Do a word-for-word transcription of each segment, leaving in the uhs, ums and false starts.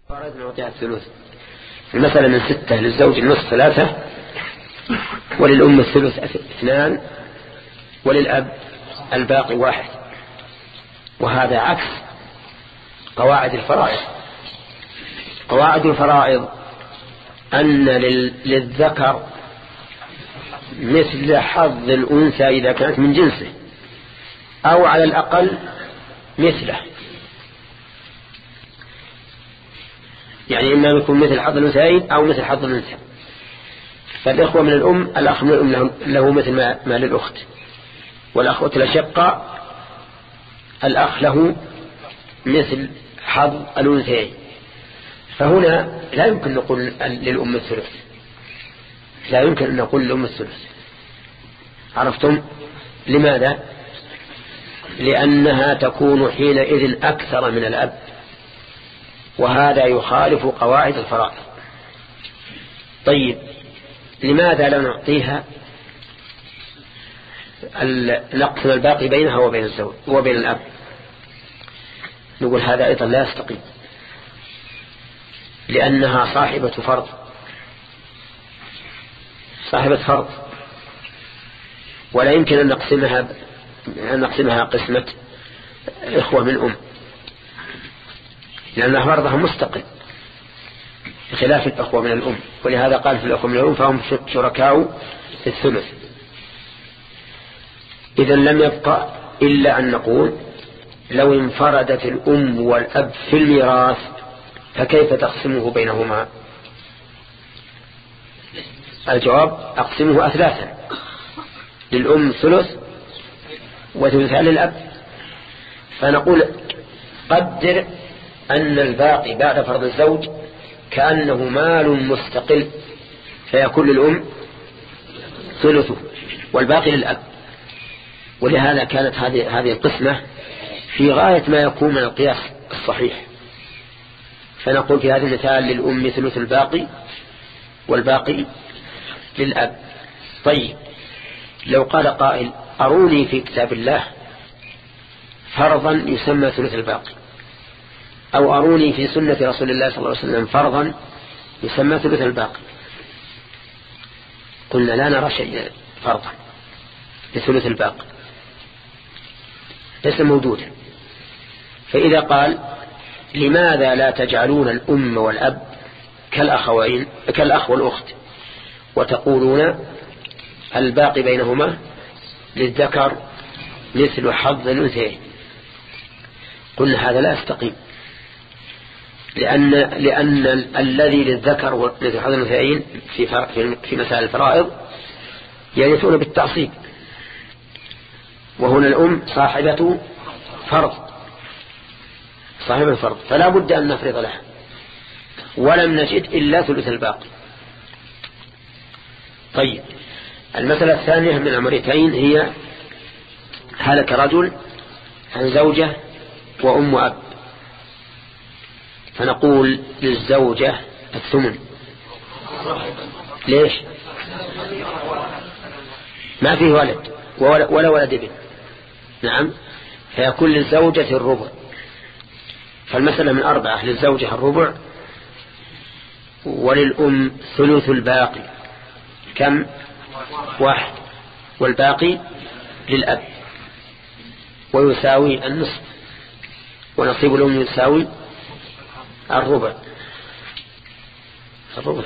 فرض نعطيها الثلث. المسألة من ستة، للزوج النصف ثلاثة، وللأم الثلث اثنان، وللأب الباقي واحد. وهذا عكس قواعد الفرائض. قواعد الفرائض أن للذكر مثل حظ الأنثى إذا كانت من جنسه، أو على الأقل مثله، يعني إما يكون مثل حظ الأنثيين أو مثل حظ الأنثى. فالإخوة من الأم، الأخ من الأم له مثل ما للأخت، والأخوة الأشقاء الأخ له مثل حظ الأنثيين. فهنا لا يمكن نقول للأم الثلث، لا يمكن أن نقول للأم الثلث. عرفتم لماذا؟ لأنها تكون حينئذ أكثر من الأب، وهذا يخالف قواعد الفرائض. طيب، لماذا لا نعطيها نقسم الباقي بينها وبين الزوج وبين الأب؟ نقول هذا أيضا لا يستقيم، لأنها صاحبة فرض، صاحبة فرض، ولا يمكن أن نقسمها أن نقسمها قسمة إخوة من أم، لأن فرضها مستقل بخلاف الأخوة من الأم. ولهذا قال في الأخوة من الأم فهم شركاء في الثلث. إذن لم يبقى إلا أن نقول لو انفردت الأم والأب في الميراث فكيف تقسمه بينهما؟ الجواب أقسمه أثلاثا، للأم ثلث وثلثان للأب. فنقول قدر أن الباقي بعد فرض الزوج كأنه مال مستقل، فيكون للأم ثلثه والباقي للأب. ولهذا كانت هذه هذه القسمة في غاية ما يكون من القياس الصحيح. فنقول في هذا المثال للأم ثلث الباقي والباقي للأب. طيب، لو قال قائل أروني في كتاب الله فرضا يسمى ثلث الباقي، أو أروني في سنة رسول الله صلى الله عليه وسلم فرضا يسمى ثلث الباقي، قلنا لا نرى شيء فرضا لثلث الباقي، ليس موجودا. فإذا قال لماذا لا تجعلون الأم والأب كالأخوين كالأخ والأخت وتقولون الباقي بينهما للذكر مثل حظ الأنثيين؟ قلنا هذا لا يستقيم، لأن لأن الذي للذكر مثل حظ الأنثيين في في مسائل الفرائض يرثون بالتعصيب، وهنا الأم صاحبة فرض، صاحبة فرض، فلا بد أن نفرض لها، ولم نجد إلا ثلث الباقي. طيب، المسألة الثانية من العمريتين هي هلك رجل عن زوجة وأم وأب، فنقول للزوجة الثمن. ليش؟ ما فيه ولد ولا ولد ابن. نعم، فيكون للزوجة الربع. فالمسألة من أربعة، للزوجة الربع وللأم ثلث الباقي، كم؟ واحد، والباقي للأب، ويساوي النصف، ونصيب الأم يساوي الربع. الربع.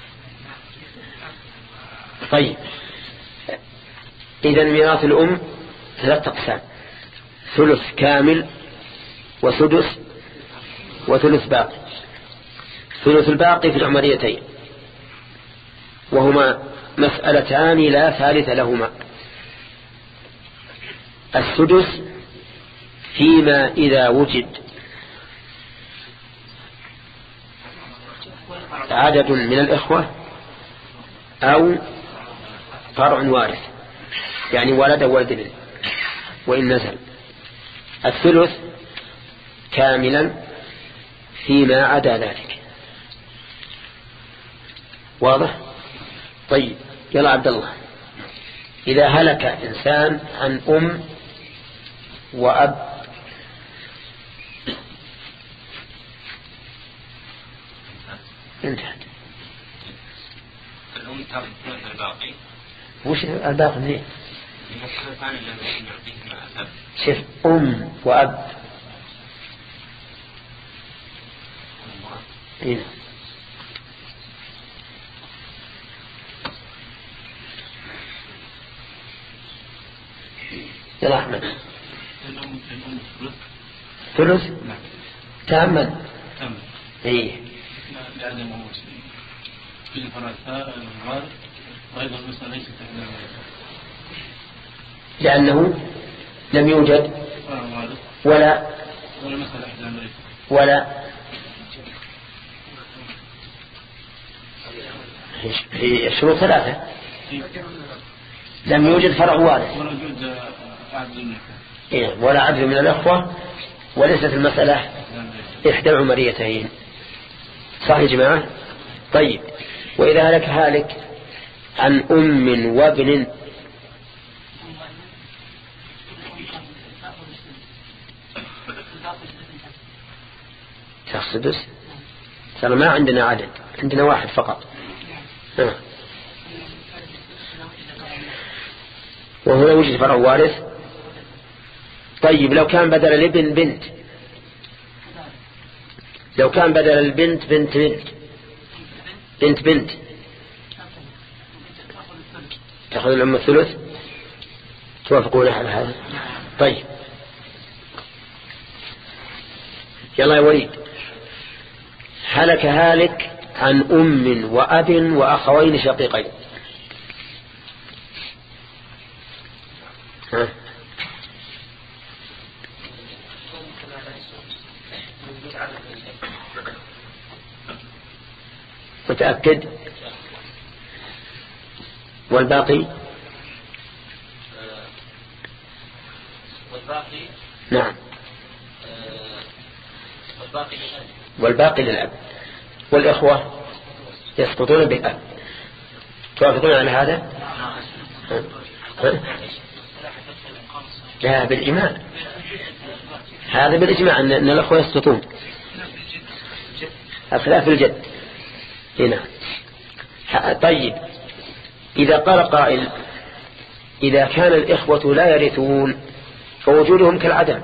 طيب، إذن ميراث الأم ثلاث أقسام: ثلث كامل وسدس وثلث باقي. ثلث الباقي في العمريتين، وهما مسألتان لا ثالث لهما. السدس فيما إذا وجد عدد من الإخوة أو فرع وارث، يعني ولد ولد ابن وإن نزل. الثلث كاملا فيما عدا ذلك. واضح؟ طيب، يلا عبد الله، إذا هلك إنسان عن أم وأب انتهت. الأم تأخذ ثلث الباقي. وش الباقي منين؟ شوف أم وأب. هنا يا أحمد ثلث تأمل إيه لأنه في الفرنساء الغار وأيضا مثلا ليس لأنه لم يوجد ولا ولا في الشروط ثلاثة. لم يوجد فرع وارث ولا عدل من الأخوة وليست المسألة إحدى العمريتين. صح يا جماعة؟ طيب وإذا هلك هالك عن أم وابن السدس ترى ما عندنا عدد، عندنا واحد فقط. ها. وهنا وجد فرع وارث. طيب لو كان بدل الابن بنت، لو كان بدل البنت بنت بنت بنت بنت تأخذ الأم الثلث. توافقون على هذا؟ طيب يلا يا وليد. هلك هالك عن أم وأب وأخوين شقيقين. ها. متأكد؟ والباقي؟ والباقي نعم. والباقي للأب. والباقي للأب. والإخوة يسقطون بالأب. توافقون على هذا؟ ها؟ ها؟ لا بالإجماع، هذا بالإجماع أن الأخوة يسقطون. الخلاف الجد هنا. طيب إذا قال قائل إذا كان الإخوة لا يرثون فوجودهم كالعدم،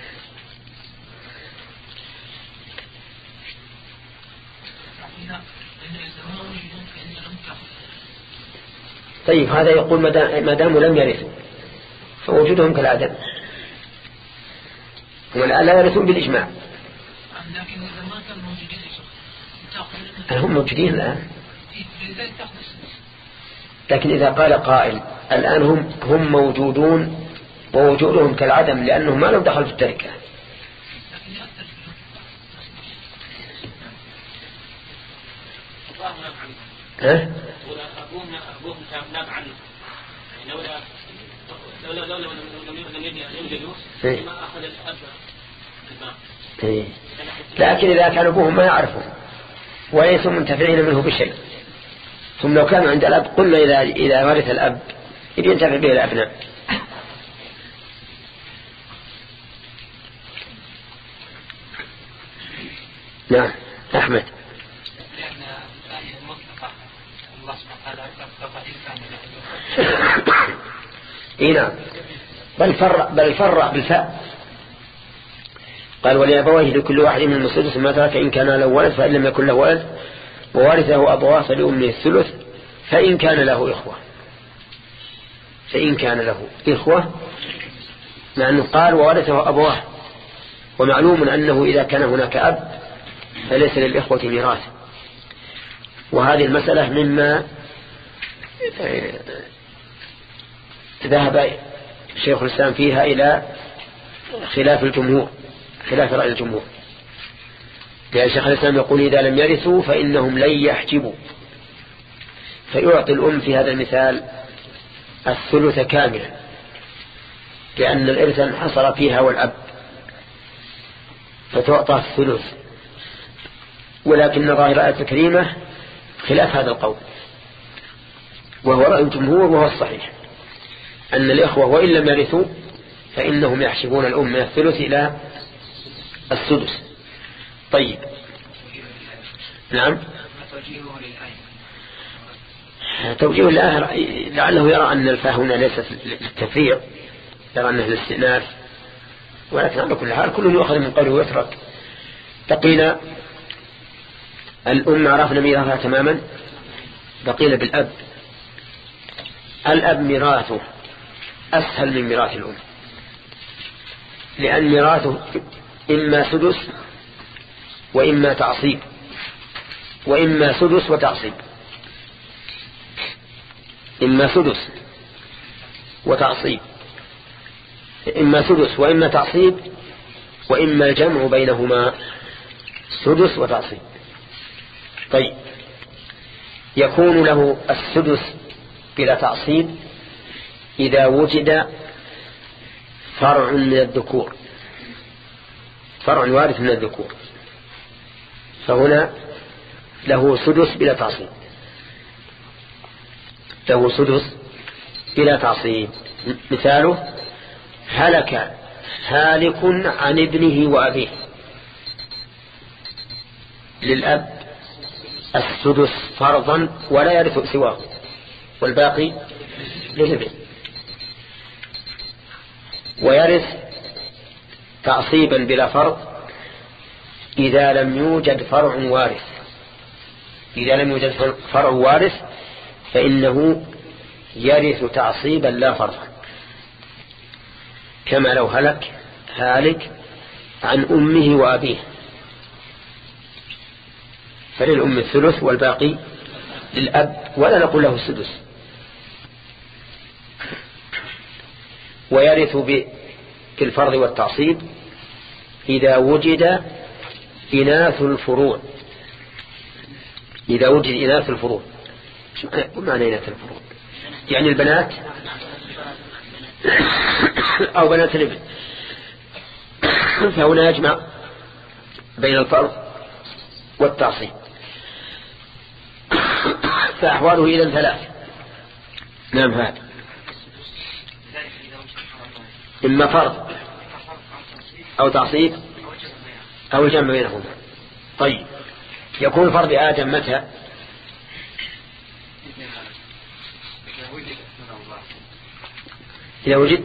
طيب هذا يقول ما دام لم يرثوا فوجودهم كالعدم، هم الآن لا يرثون بالإجماع. هم موجودين الآن، لكن إذا قال قائل الآن هم هم موجودون ووجودهم كالعدم لأنهم ما لهم دخل في التركة. ها؟ أبوهم ناب عنه لولا لولا لولا لم يوجدوا ما أخذ الأب الباقي. لكن إذا كان أبوهم ما يعرفون وليسوا منتفعين منه بشيء، ثم لو كانوا عند الأب قلنا إذا إذا ورث الأب ينتفع به الأبناء. نعم أحمد. إيه نعم. بل فرق بل فرق بالفاء. قال ولأبويه لكل واحد من السدس ما ترك إن كان له ولد فإن لم يكن له ولد وورثه أبواه فلأمه الثلث فإن كان له إخوة. فإن كان له إخوة مع أنه قال وورثه أبواه، ومعلوم أنه إذا كان هناك أب فليس للإخوة ميراث. وهذه المسألة مما ذهب شيخ الإسلام فيها إلى خلاف الجمهور، خلاف رأي الجمهور. لأن شيخ الإسلام يقول إذا لم يرثوا فإنهم لن يحجبوا، فيعطي الأم في هذا المثال الثلث كاملا لأن الإرث انحصر فيها والأب، فتعطى الثلث. ولكن ظاهر الآية الكريمة خلاف هذا القول، وهو رأي الجمهور وهو الصحيح أن الإخوة وإن لم يرثوا فإنهم يحسبون الأم من الثلث إلى السدس. طيب نعم. توجيهه للآية؟ توجيه الآية لعله يرى أن الفاء هنا ليست للتفريع، يرى أنه للاستئناف، ولكن على كل حال كل يؤخذ من قوله ويترك. بقينا الأم عرفنا ميراثها تماما، بقينا بالأب. الأب ميراثه أسهل من ميراث الأم، لأن ميراثه إما سدس وإما تعصيب، وإما سدس وتعصيب، إما سدس وتعصيب، إما سدس وإما تعصيب، وإما الجمع بينهما سدس وتعصيب. طيب، يكون له السدس بلا تعصيب إذا وجد فرع من الذكور، فرع وارث من الذكور، فهنا له سدس بلا تعصيب، له سدس بلا تعصيب. مثاله: هلك هالك عن ابنه وأبيه، للأب السدس فرضا ولا يرث سواه، والباقي للابن. ويرث تعصيبا بلا فرض إذا لم يوجد فرع وارث، إذا لم يوجد فرع وارث فإنه يرث تعصيبا لا فرضا، كما لو هلك هالك عن أمه وأبيه، فللأم الثلث والباقي للأب، ولا نقول له السدس. ويرث بالفرض والتعصيب إذا وجد إناث الفروع، إذا وجد إناث الفروع. شو معنى إناث الفروع؟ يعني البنات أو بنات الابن، فهنا يجمع بين الفرض والتعصيب. فأحواله إذن ثلاث. نعم، هذا إما فرض أو تعصيب أو الجمع بينهما. طيب، يكون فرض آدم متى؟ إذا وجد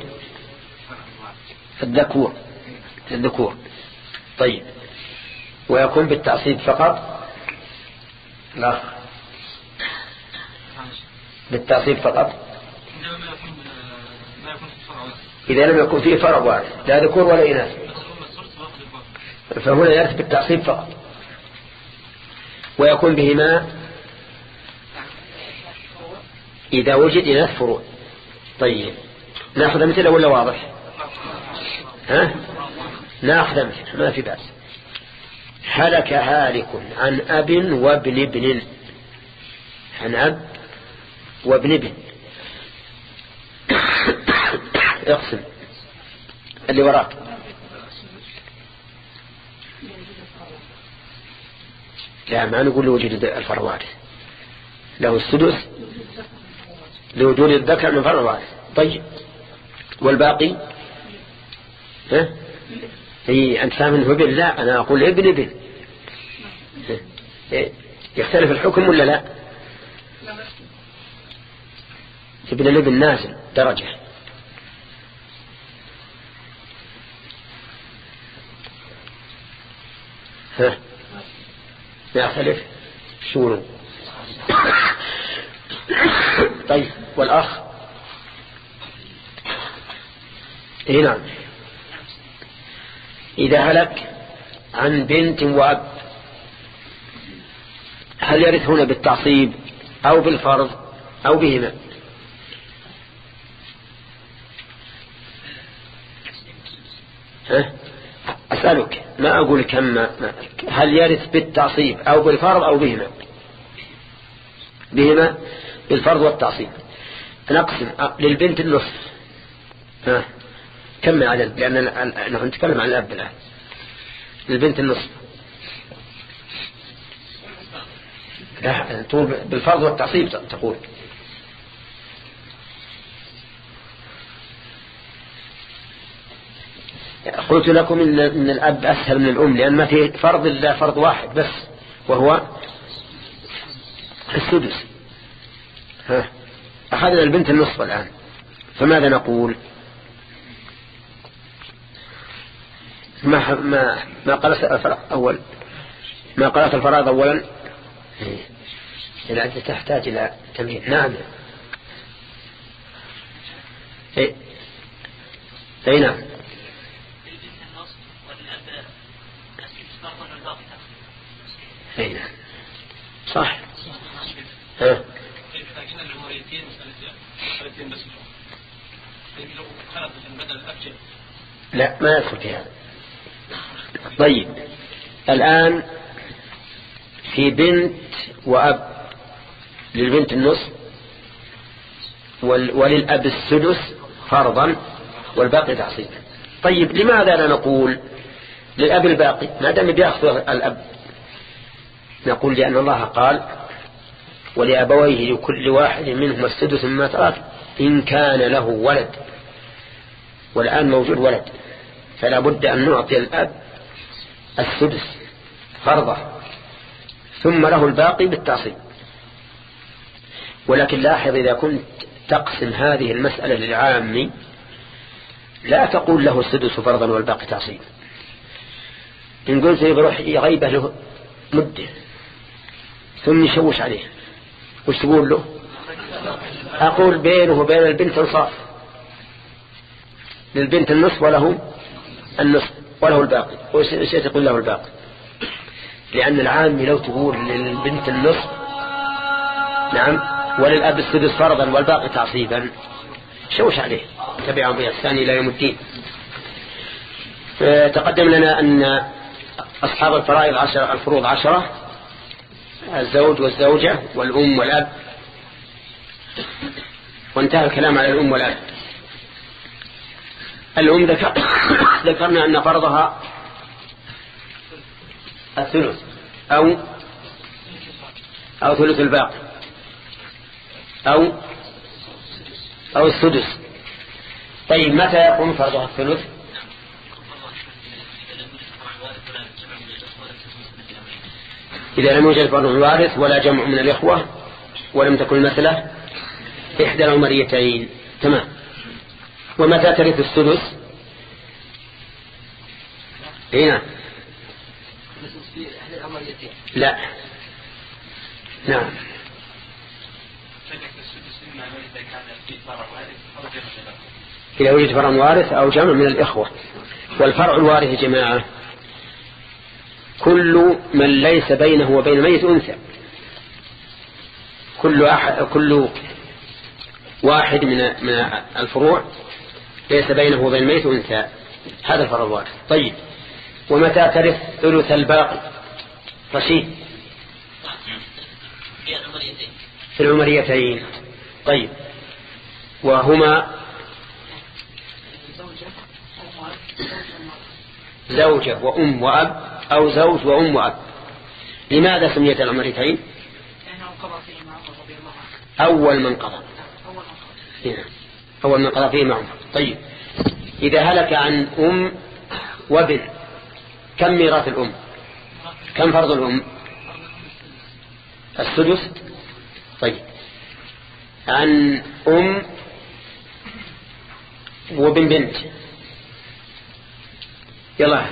الذكور الذكور طيب، ويكون بالتعصيب فقط؟ لا، بالتعصيب فقط إذا لم يكن فيه فرع وارث، لا ذكور ولا إناث، فهنا يرث بالتعصيب فقط. ويكون بهما إذا وجد إناث فروع. طيب، نأخذ مثله ولا واضح؟ ها؟ نأخذ مثله ما في بأس. هلك هالك عن أب وابن ابن، عن أب وابن ابن. اقسم اللي وراك. لا، ما نقول لوجود الفرع وارث، له السدس لوجود الذكر من فرع وارث. طيب، والباقي ها؟ هي أنت فاهم ابن؟ لا، أنا أقول ابن ابن. يختلف الحكم ولا لا؟ ابن الابن نازل درجة. ها؟ يختلف شو؟ طيب، والأخ؟ إيه نعم، إذا هلك عن بنت وأب، هل يرث هنا بالتعصيب أو بالفرض أو بهما؟ ها؟ أسألك، ما أقول كم، هل يرث بالتعصيب أو بالفرض أو بهما؟ بهما، بالفرض والتعصيب. نقسم للبنت النصف. ها؟ كم عدد؟ لأن نحن نتكلم عن الأب الآن. للبنت النصف. لا، بالفرض والتعصيب تقول. قلت لكم إن, إن الأب أسهل من الأم، لأن ما في فرض إلا فرض واحد بس، وهو السدس. ها أخذنا البنت النصف الآن، فماذا نقول؟ ما ما ما قلت الفراغ أول ما قلت الفراغ أولا إذا أنت تحتاج إلى تمرين. نعم إيه أي نعم أي نعم صح. ها لا ما يدخل في هذا. طيب الآن في بنت وأب، للبنت النصف وللأب السدس فرضا والباقي تعصيبا. طيب لماذا لا نقول للأب الباقي ما دام بيأخذ الأب؟ نقول لأن الله قال ولأبويه لكل واحد منهما السدس مما ترك إن كان له ولد، والآن موجود ولد، فلا بد أن نعطي الأب السدس فرضه ثم له الباقي بالتعصيب. ولكن لاحظ إذا كنت تقسم هذه المسألة للعام لا تقول له السدس فرضا والباقي تعصيب. إن قلت يروح يغيبه له مدة ثم يشوش عليه وش تقول له؟ أقول بينه وبين البنت انصاف، للبنت النصف وله النصف وله الباقي. وش تقول له الباقي؟ لأن العام لو تقول للبنت النصف نعم وللأب السدس فرضا والباقي تعصيبا شوش عليه، تبعهم بإحسان إلى يوم الدين. تقدم لنا أن أصحاب الفرائض عشر الفروض عشرة، الزوج والزوجة والأم والأب، وانتهى الكلام على الأم والأب. الأم ذكر ذكرنا أن فرضها الثلث أو أو ثلث الباقي أو أو السدس. طيب متى يكون فرضها الثلث؟ إذا لم يوجد فرض وارث ولا جمع من الإخوة ولم تكن المسألة إحدى العمريتين. تمام. ومتى ترث السدس؟ هنا لا نعم إذا وجد فرع وارث أو جمع من الإخوة. والفرع الوارث جماعة كل من ليس بينه وبين ميت أنثى، كل أحد كل واحد من من الفروع ليس بينه وبين ميت أنثى، هذا الفرع الوارث. طيب ومتى ترث ثلث الباقي؟ رشيد في العمريتين. طيب وهما زوجة وأم وأب أو زوج وأم وأب. لماذا سميت العمريتين؟ أول من قضى أول من قضى فيه عمر. طيب إذا هلك عن أم وابن كم ميراث الأم؟ كم فرض الأم؟ السدس. طيب عن أم وابن بنت يلا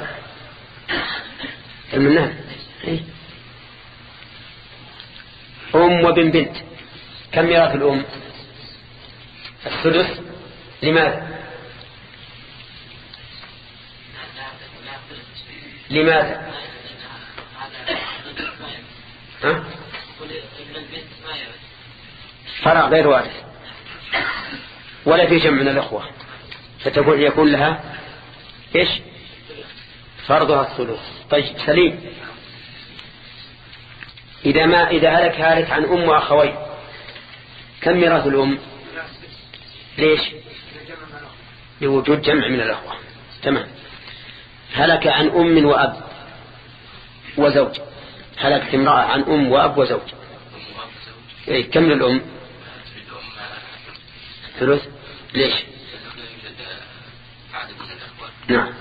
المنان أم وابن بنت كم ميراث الأم؟ السدس. لماذا؟ لماذا؟ ها؟ فرع غير وارث ولا في جمع من الأخوة، فتقول يكون لها إيش؟ فرضها الثلث. طيب سليم. إذا ما إذا هلك هالك عن أم وأخوين كم ميراث الأم؟ ليش؟ لوجود جمع من الأخوة. تمام. هلك عن أم وأب وزوج، هلكت امرأة عن أم وأب وزوج، إيه كم للأم؟ ثلث. ليش؟ نعم.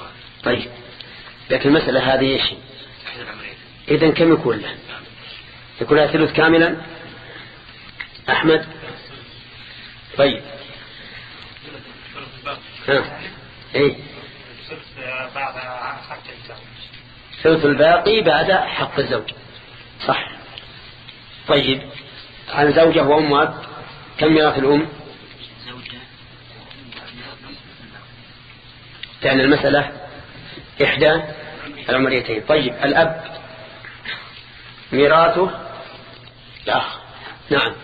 طيب لكن المسألة هذه إيش؟ إذن كم يكون له؟ يكون لها ثلث كاملا. أحمد. طيب ها إيه بعد حق الزوج. ثلث الباقي بعد حق الزوج صح. طيب عن زوجة وأم وأب كم ميراث الأم؟ كان المسألة إحدى العمريتين. طيب الأب ميراثه لا نعم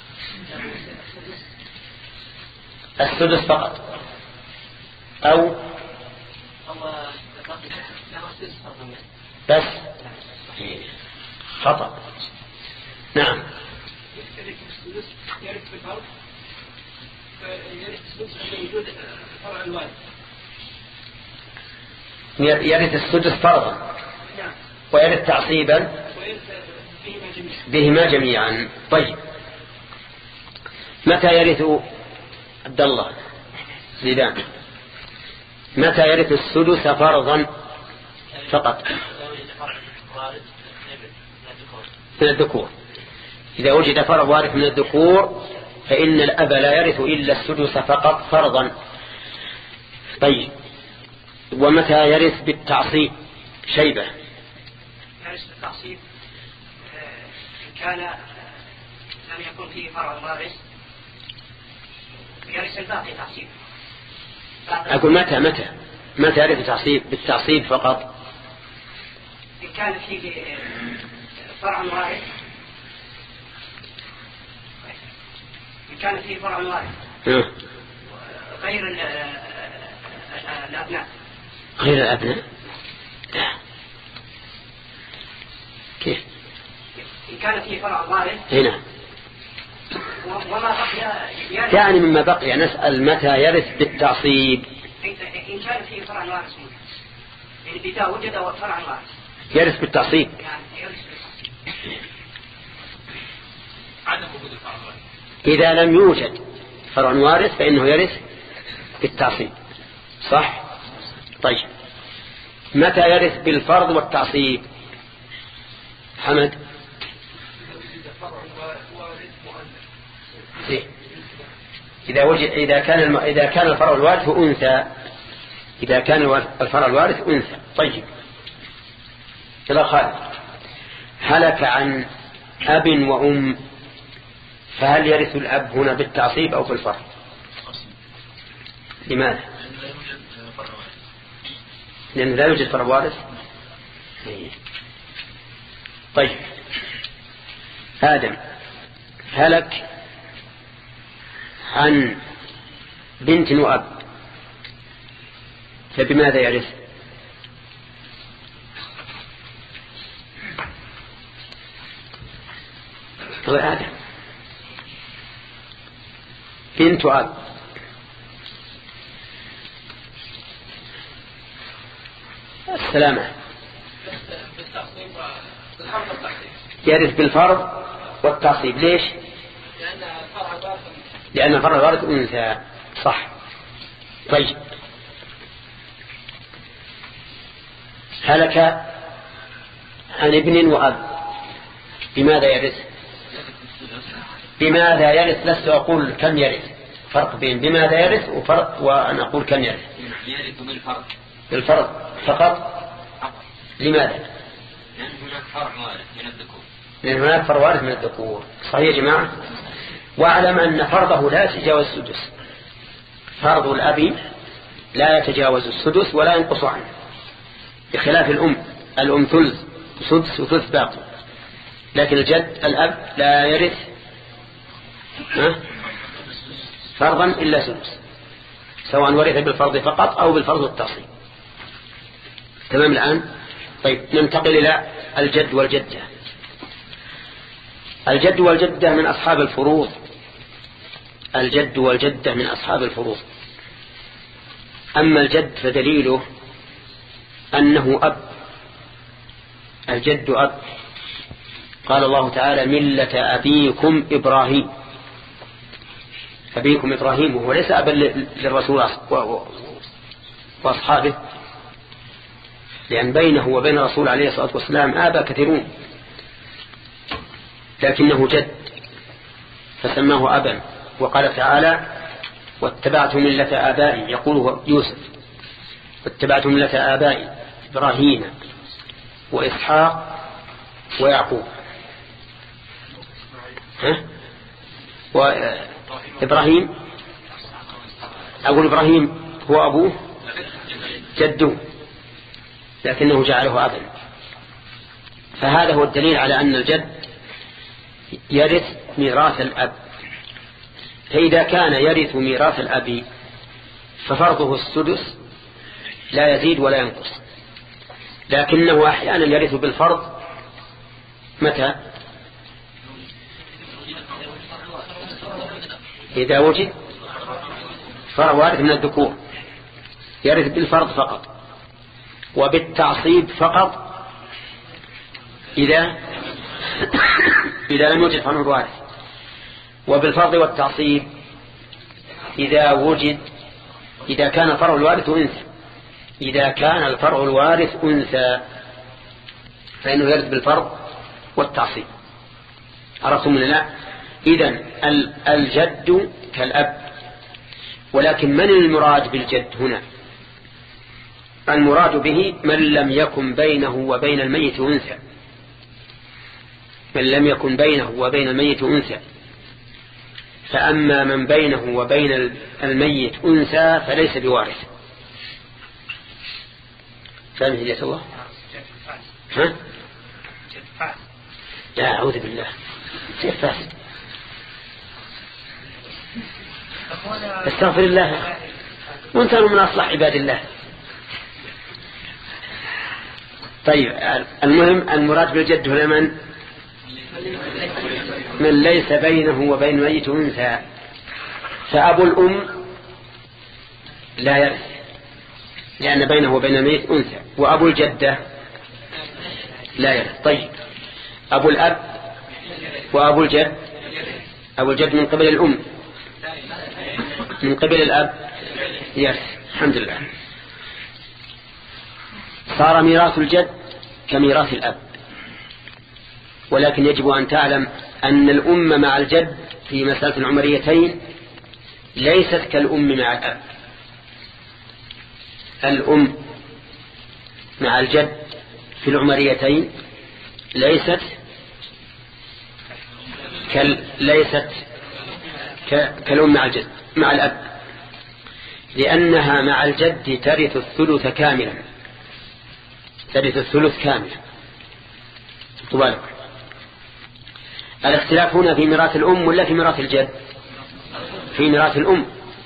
السدس فقط أو بس خطأ. نعم يرث السدس فرضا ويرث تعصيبا بهما جميعا. طيب متى يرث عبد الله زيدان متى يرث السدس فرضا فقط؟ من الذكور. إذا وجد فرض وارث من الذكور فإن الأب لا يرث إلا السدس فقط فرضا. طيب ومتى يرث بالتعصيب؟ شيبة. يرث بالتعصيب كان لم يكن فيه فرع وارث يرث الباقي تعصيب. أقول متى متى متى يرث تعصيب بالتعصيب فقط؟ إن كان فيه فرع وارث إن كان فيه فرع وارث غير الأبناء. غير الأبناء لا. كيف؟ إن كان فيه فرع وارث هنا وما بقي يرث. يعني مما بقي نسأل متى يرث بالتعصيب. إن كان فيه فرع وارث يعني إذا وجد فرع وارث يرث بالتعصيب. يعني يرث بالتعصيب. عدم وجود الفرع الوارث. إذا لم يوجد فرع وارث فإنه يرث بالتعصيب صح. طيب متى يرث بالفرض والتعصيب؟ حمد. إذا وجد إذا كان الم... إذا كان الفرع الوارث أنثى إذا كان الفرع الوارث أنثى. طيب إلى خالد هلك عن أب وأم فهل يرث الأب هنا بالتعصيب أو بالفرض؟ لماذا؟ لأنه لا يوجد فرع وارث. طيب آدم هلك عن بنت وأب فبماذا يرث؟ طيب آدم بنت وأب السلامة يرث بالفرض والتعصيب. ليش؟ لأن الفرع الوارث أنثى صح. طيب هلك عن ابن وأب بماذا يرث؟ بماذا يرث؟ لست أقول كم يرث، فرق بين بماذا يرث وفرق وأن أقول كم يرث. يرث بالفرض. بالفرض فقط. لماذا؟ لأن هناك فرع وارث من الذكور. لأن هناك فرع وارث من الذكور صحيح يا جماعة. واعلم أن فرضه لا يتجاوز السدس. فرض الأب لا يتجاوز السدس ولا ينقص عنه بخلاف الأم. الأم ثلث سدس وثلث باقي، لكن الجد الأب لا يرث فرضا إلا سدس سواء ورث بالفرض فقط أو بالفرض والتعصيب. تمام الآن. طيب ننتقل إلى الجد والجدة. الجد والجدة من أصحاب الفروض. الجد والجدة من أصحاب الفروض. أما الجد فدليله أنه أب. الجد أب. قال الله تعالى ملة أبيكم إبراهيم. أبيكم إبراهيم وهو ليس أبا للرسول وأصحابه، لأن بينه وبين الرسول عليه الصلاة والسلام آباء كثيرون. لكنه جد فسماه أبا. وقال تعالى واتبعت ملة آبائي، يقول يوسف واتبعت ملة آبائي إبراهيم وإسحاق ويعقوب. ها؟ وإبراهيم أقول إبراهيم هو أبوه جده لكنه جعله أبا. فهذا هو الدليل على أن الجد يرث ميراث الأب. فإذا كان يرث ميراث الأب ففرضه السدس لا يزيد ولا ينقص، لكنه أحيانا يرث بالفرض. متى؟ إذا وجد فرع وارث من الذكور يرث بالفرض فقط، وبالتعصيب فقط إذا إذا لم يوجد فرع وارث، وبالفرض والتعصيب إذا وجد إذا كان فرع الوارث أنثى إذا كان الفرع الوارث أنثى فإنه يرث بالفرض والتعصيب. عرفتم من لا؟ إذن الجد كالأب. ولكن من المراد بالجد هنا؟ المراد به من لم يكن بينه وبين الميت أنثى من لم يكن بينه وبين الميت أنثى. فأما من بينه وبين الميت أنثى فليس بوارث. فهمت يا سوى؟ ها؟ لا أعوذ بالله كيف فاسد؟ استغفر الله وانت من أصلح عباد الله. طيب المهم المراد بالجد هنا من من ليس بينه وبين الميت أنثى. فأبو الأم لا يرث لأن بينه وبين الميت أنثى، وأبو الجدة لا يرث. طيب أبو الأب وأبو الجد أبو الجد من قبل الأم من قبل الأب يرث. الحمد لله. صار ميراث الجد كميراث الأب. ولكن يجب أن تعلم أن الأم مع الجد في مسألة العمريتين ليست كالأم مع الأب. الأم مع الجد في العمريتين ليست كال ليست كالأم مع الجد مع الأب، لأنها مع الجد ترث الثلث كاملا ترث الثلث كاملا. تبالغ. الاختلاف هنا في ميراث الأم ولا في ميراث الجد؟ في ميراث الأم.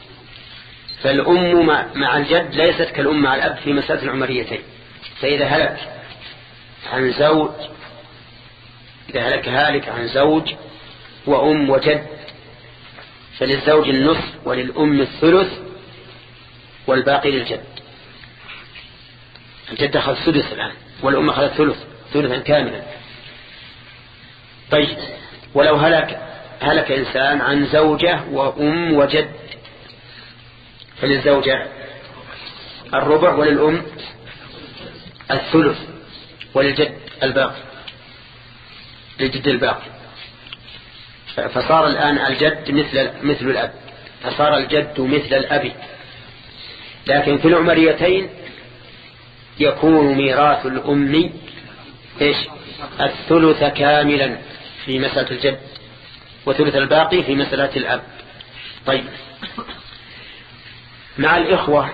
فالأم مع الجد ليست كالأم مع الأب في مسألة العمريتين. فإذا هلك عن زوج إذا هلك هالك عن زوج وأم وجد فللزوج النصف وللأم الثلث والباقي للجد. الجد أخذ السدس الآن والأم أخذ الثلث ثلثا كاملا. طيب ولو هلك هلك إنسان عن زوجة وأم وجد فللزوجة الربع وللأم الثلث وللجد الباقي للجد الباقي. فصار الآن الجد مثل مثل الأب فصار الجد مثل الأب. لكن في العمريتين يكون ميراث الأم إيش؟ الثلث كاملا في مسألة الجد وثلث الباقي في مسألة الأب. طيب مع الإخوة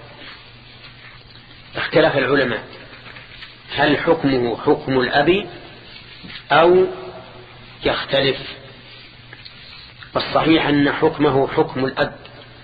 اختلف العلماء هل حكمه حكم الأب أو يختلف. والصحيح أن حكمه حكم الأب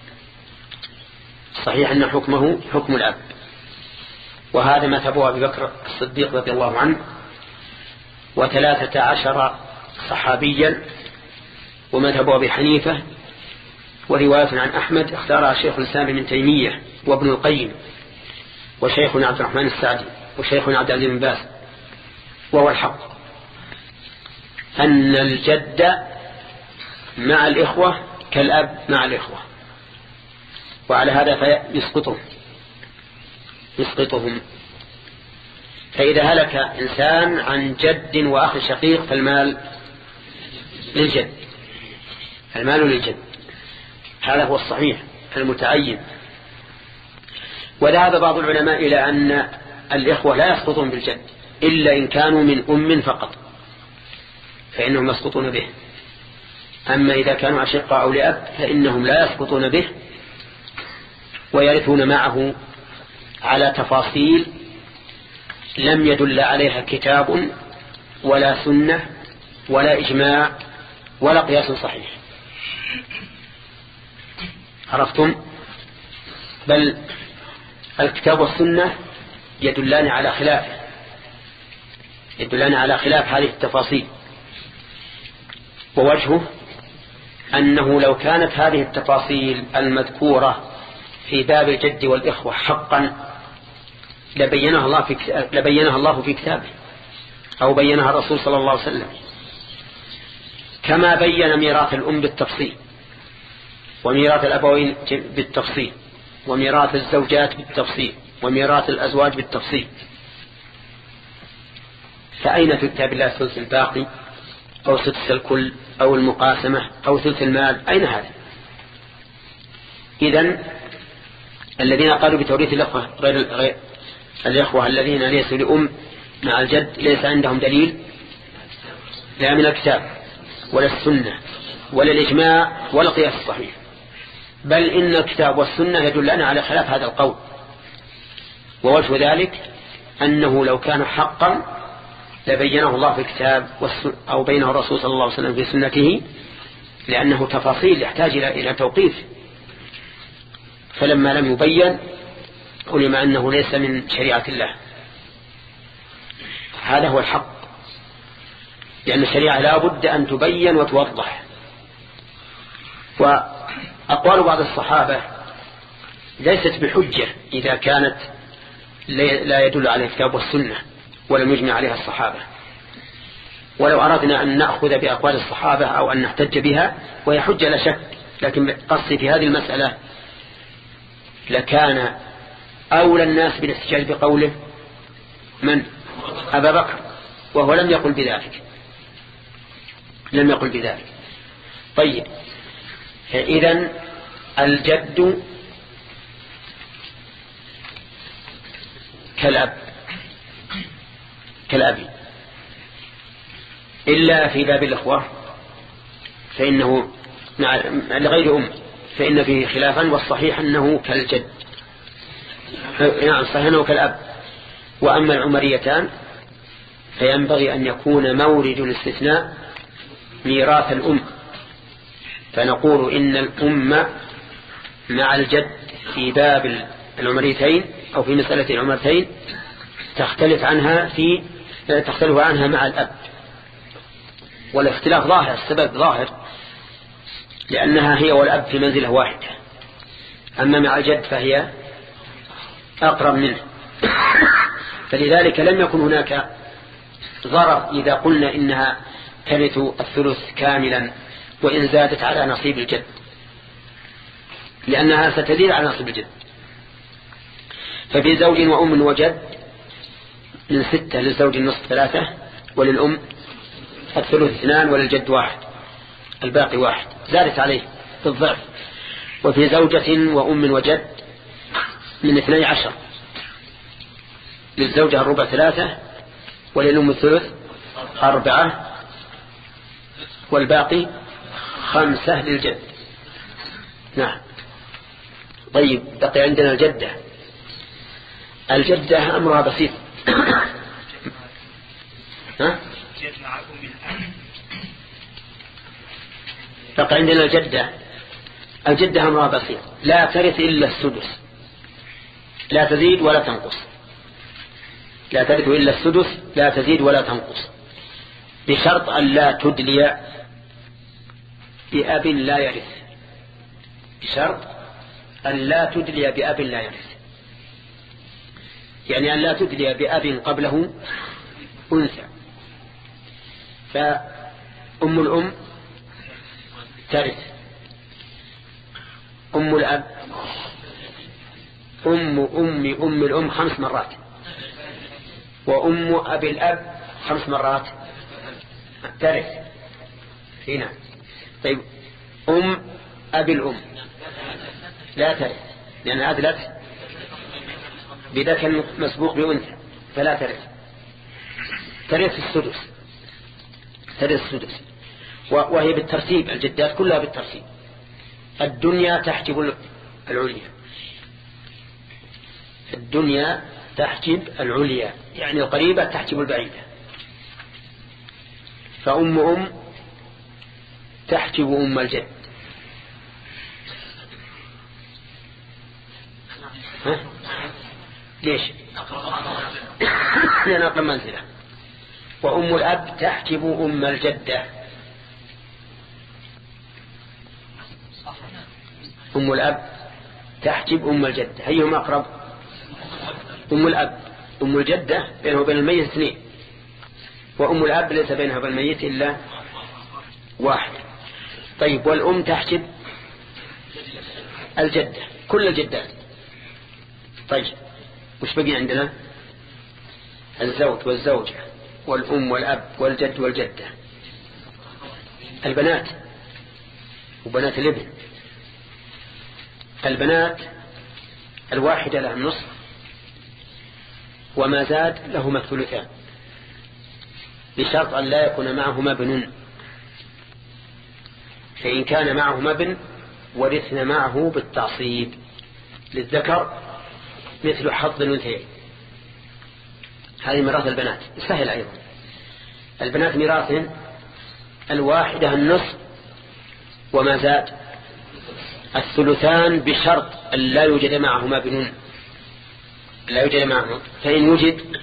صحيح أن حكمه حكم الأب. وهذا ما تبوه أبي بكر الصديق رضي الله عنه وثلاثة عشر صحابيا ومذهب أبي حنيفة. ورواية عن أحمد اختارها شيخ الإسلام ابن تيمية وابن القيم وشيخنا عبد الرحمن السعدي وشيخنا عبد العزيز بن باز. وهو الحق أن الجد مع الإخوة كالأب مع الإخوة، وعلى هذا فيسقطهم يسقطهم. فإذا هلك إنسان عن جد وأخ شقيق فالمال للجد، المال للجد، هذا هو الصحيح المتعين. وذهب بعض العلماء إلى أن الإخوة لا يسقطون بالجد إلا إن كانوا من أم فقط، فإنهم يسقطون به. أما إذا كانوا أشقاء أو لأب فإنهم لا يسقطون به، ويرثون معه على تفاصيل لم يدل عليها كتاب ولا سنة ولا إجماع ولا قياس صحيح. عرفتم؟ بل الكتاب والسنة يدلان على خلاف يدلان على خلاف هذه التفاصيل. ووجهه أنه لو كانت هذه التفاصيل المذكورة في باب الجد والإخوة حقا لبينها الله في لبينها الله في كتابه، أو بينها الرسول صلى الله عليه وسلم، كما بين ميراث الأم بالتفصيل، وميراث الأبوين بالتفصيل، وميراث الزوجات بالتفصيل، وميراث الأزواج بالتفصيل. فأين في كتاب الله الثلث الباقي أو سدس الكل أو المقاسمة أو ثلث المال؟ أين هذا؟ إذن الذين قالوا بتوريث الأخوة غير, غير الأخوة الذين ليسوا لأم مع الجد ليس عندهم دليل لا من الكتاب ولا السنة ولا الإجماع ولا قياس الصحيح، بل إن الكتاب والسنة يدلنا على خلاف هذا القول. ووجه ذلك أنه لو كان حقا لبينه الله في الكتاب أو بينه الرسول صلى الله عليه وسلم في سنته، لأنه تفاصيل يحتاج إلى توقيف. فلما لم يبين علم أنه ليس من شريعة الله. هذا هو الحق، لأن الشريعة لا بد أن تبين وتوضح. وأقوال بعض الصحابة ليست بحجة إذا كانت لا يدل على الكتاب والسنة ولم يجمع عليها الصحابة. ولو أردنا أن نأخذ بأقوال الصحابة أو أن نحتج بها وهي حجة لا شك، لكن قصدي في هذه المسألة لكان أولى الناس بالاحتجاج بقوله من؟ أبا بكر، وهو لم يقل بذلك لم يقل بذلك طيب، إذن الجد كالأب كالأب إلا في باب الأخوة فإنه لغير أم فإن فيه خلافا، والصحيح أنه كالجد، نعم صحيح أنه كالأب. وأما العمريتان فينبغي أن يكون مورد الاستثناء ميراث الأم، فنقول إن الأم مع الجد في باب العمريتين أو في مسألة العمرتين تختلف عنها في تختلف عنها مع الأب، والاختلاف ظاهر، السبب ظاهر، لأنها هي والأب في منزلة واحدة. أما مع الجد فهي أقرب منه، فلذلك لم يكن هناك ضرر إذا قلنا إنها ترث الثلث كاملا وإن زادت على نصيب الجد، لأنها ستزيد على نصيب الجد. ففي زوج وأم وجد من ستة، للزوج النصف ثلاثة، وللأم الثلث اثنان، وللجد واحد، الباقي واحد، زادت عليه في الضعف. وفي زوجة وأم وجد من اثني عشر، للزوجة الربع ثلاثة، وللأم الثلث أربعة، والباقي خمسة للجد. نعم. طيب، بقي عندنا الجدة. الجدة أمرها بسيط. ها؟ بقي عندنا الجدة. الجدة أمرها بسيط، لا ترث إلا السدس، لا تزيد ولا تنقص، لا ترث إلا السدس، لا تزيد ولا تنقص، بشرط أن لا تدلي بأب لا يرث، بشرط أن لا تدلي بأب لا يرث، يعني أن لا تدلي بأب قبله أنثى. فأم الأم ترث، أم الأب، أم أم أم الأم خمس مرات، وأم أبي الأب خمس مرات ترث. هنا. طيب أم أبي الأم لا ترث، لأن هذا لا ترث بذكر مسبوق بأنثى فلا ترث. ترث السدس، ترث السدس وهي بالترتيب، الجدات كلها بالترتيب. الدنيا تحجب العليا، الدنيا تحجب العليا يعني القريبة تحجب البعيدة. فأم أم تحجب أم الجد. ها؟ ليش؟ لأن أقل منزلة. وأم الأب تحجب أم الجدة. أم الأب تحجب أم الجدة، هيهم أقرب؟ أم الأب. أم الجدة بينه وبين الميت اثنين، وأم الأب ليس بينها وبين الميت إلا واحد. طيب والأم تحجب الجدة، كل الجدات. طيب وش بقي عندنا؟ الزوج والزوجة والأم والأب والجد والجدة. البنات وبنات الابن. البنات الواحدة لها النصف وما زاد لهما الثلثان، بشرط أن لا يكون معهما ابن، فإن كان معهما ابن ورثنا معه بالتعصيب. للذكر مثل حظ الأنثيين. هذه ميراث البنات سهل أيضا. البنات ميراثهن الواحدة النصف وما زاد الثلثان، بشرط أن لا يوجد معهما ابن، لا يوجد معهما. فإن يوجد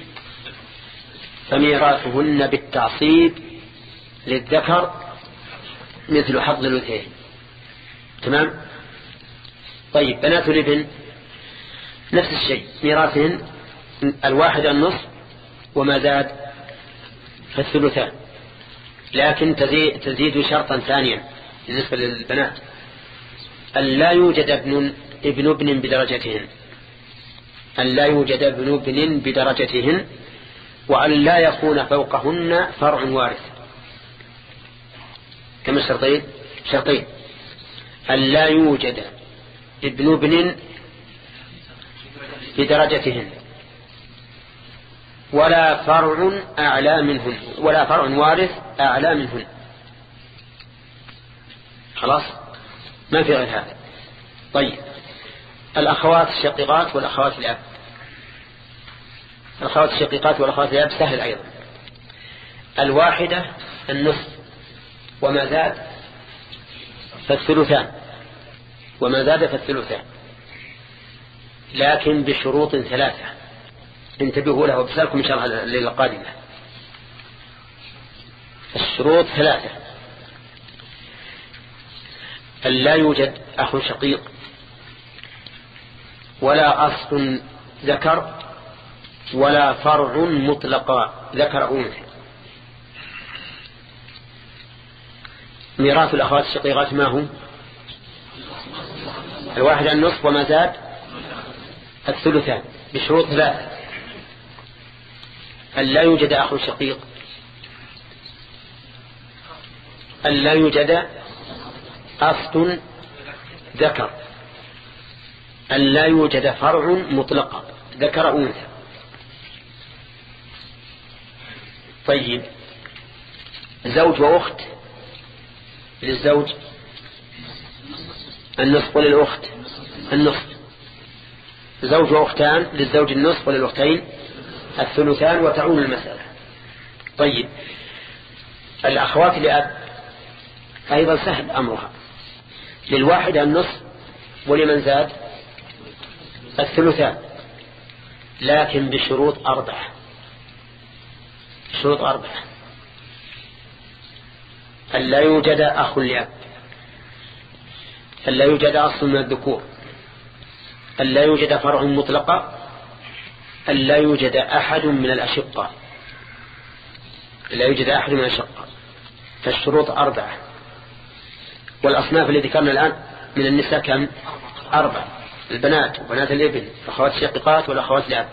فميراثهن بالتعصيب للذكر مثل حظ الأنثيين. تمام. طيب بنات الابن نفس الشيء، ميراثهن الواحد النصف وما زاد فالثلثان، لكن تزيد, تزيد شرطا ثانيا بالنسبة للبنات، أن لا يوجد ابن ابن ابن بدرجتهن، أن لا يوجد ابن ابن بدرجتهن، وأن لا يكون فوقهن فرع وارث. كم الشرطين؟ شرطين: أن لا يوجد ابن ابن بدرجتهن، ولا فرع أعلى منهن، ولا فرع وارث أعلى منهن. خلاص ما في غير هذا. طيب الأخوات الشقيقات والأخوات الأب. الأخوات الشقيقات والأخوات الأب سهل أيضا. الواحدة النصف وما زاد فالثلثان، وما زاد فالثلثان، لكن بشروط ثلاثة انتبهوا له وبسألكم إن شاء الله الليلة القادمة. الشروط ثلاثة: أن لا يوجد أخ شقيق، ولا أصل ذكر، ولا فرع مطلقا ذكر أنثى. ميراث الأخوات الشقيقات ما هو؟ الواحد النصف وما زاد الثلثان، بشروط ثلاثة: أن لا يوجد أخ شقيق، أن لا يوجد أصل ذكر، أن لا يوجد فرع مطلقا ذكر أنثى. طيب زوج وأخت، للزوج النصف وللأخت النصف، زوج وأختان، للزوج النصف وللأختين الثلثان، وتعول المسألة. طيب الأخوات لأب أيضا سهل أمرها، للواحد النصف ولمن زاد الثلثان، لكن بشروط أربعة. شروط أربعة: أن لا يوجد أخ لأب، أن لا يوجد أصل من الذكور، أن لا يوجد فرع مطلقة، أن لا يوجد أحد من الأشقة، لا يوجد أحد من الأشقة. فالشروط أربعة. والأصناف التي ذكرنا الآن من النساء كم؟ أربعة: البنات وبنات الابن، أخوات الشقيقات والأخوات لأب.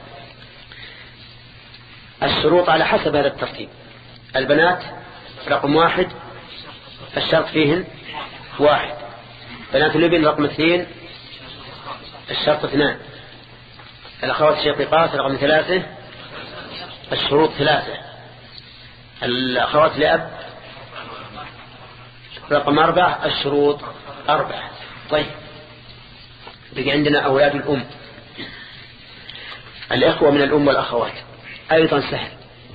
الشروط على حسب هذا الترتيب: البنات رقم واحد الشرط فيهن واحد. بنات الابن رقم اثنين الشرط اثنان. الأخوات الشقيقات رقم ثلاثة الشروط ثلاثة. الأخوات لأب رقم أربعة الشروط أربعة. طيب بقي عندنا أولاد الأم. الإخوة من الأم والأخوات أيضا سهل.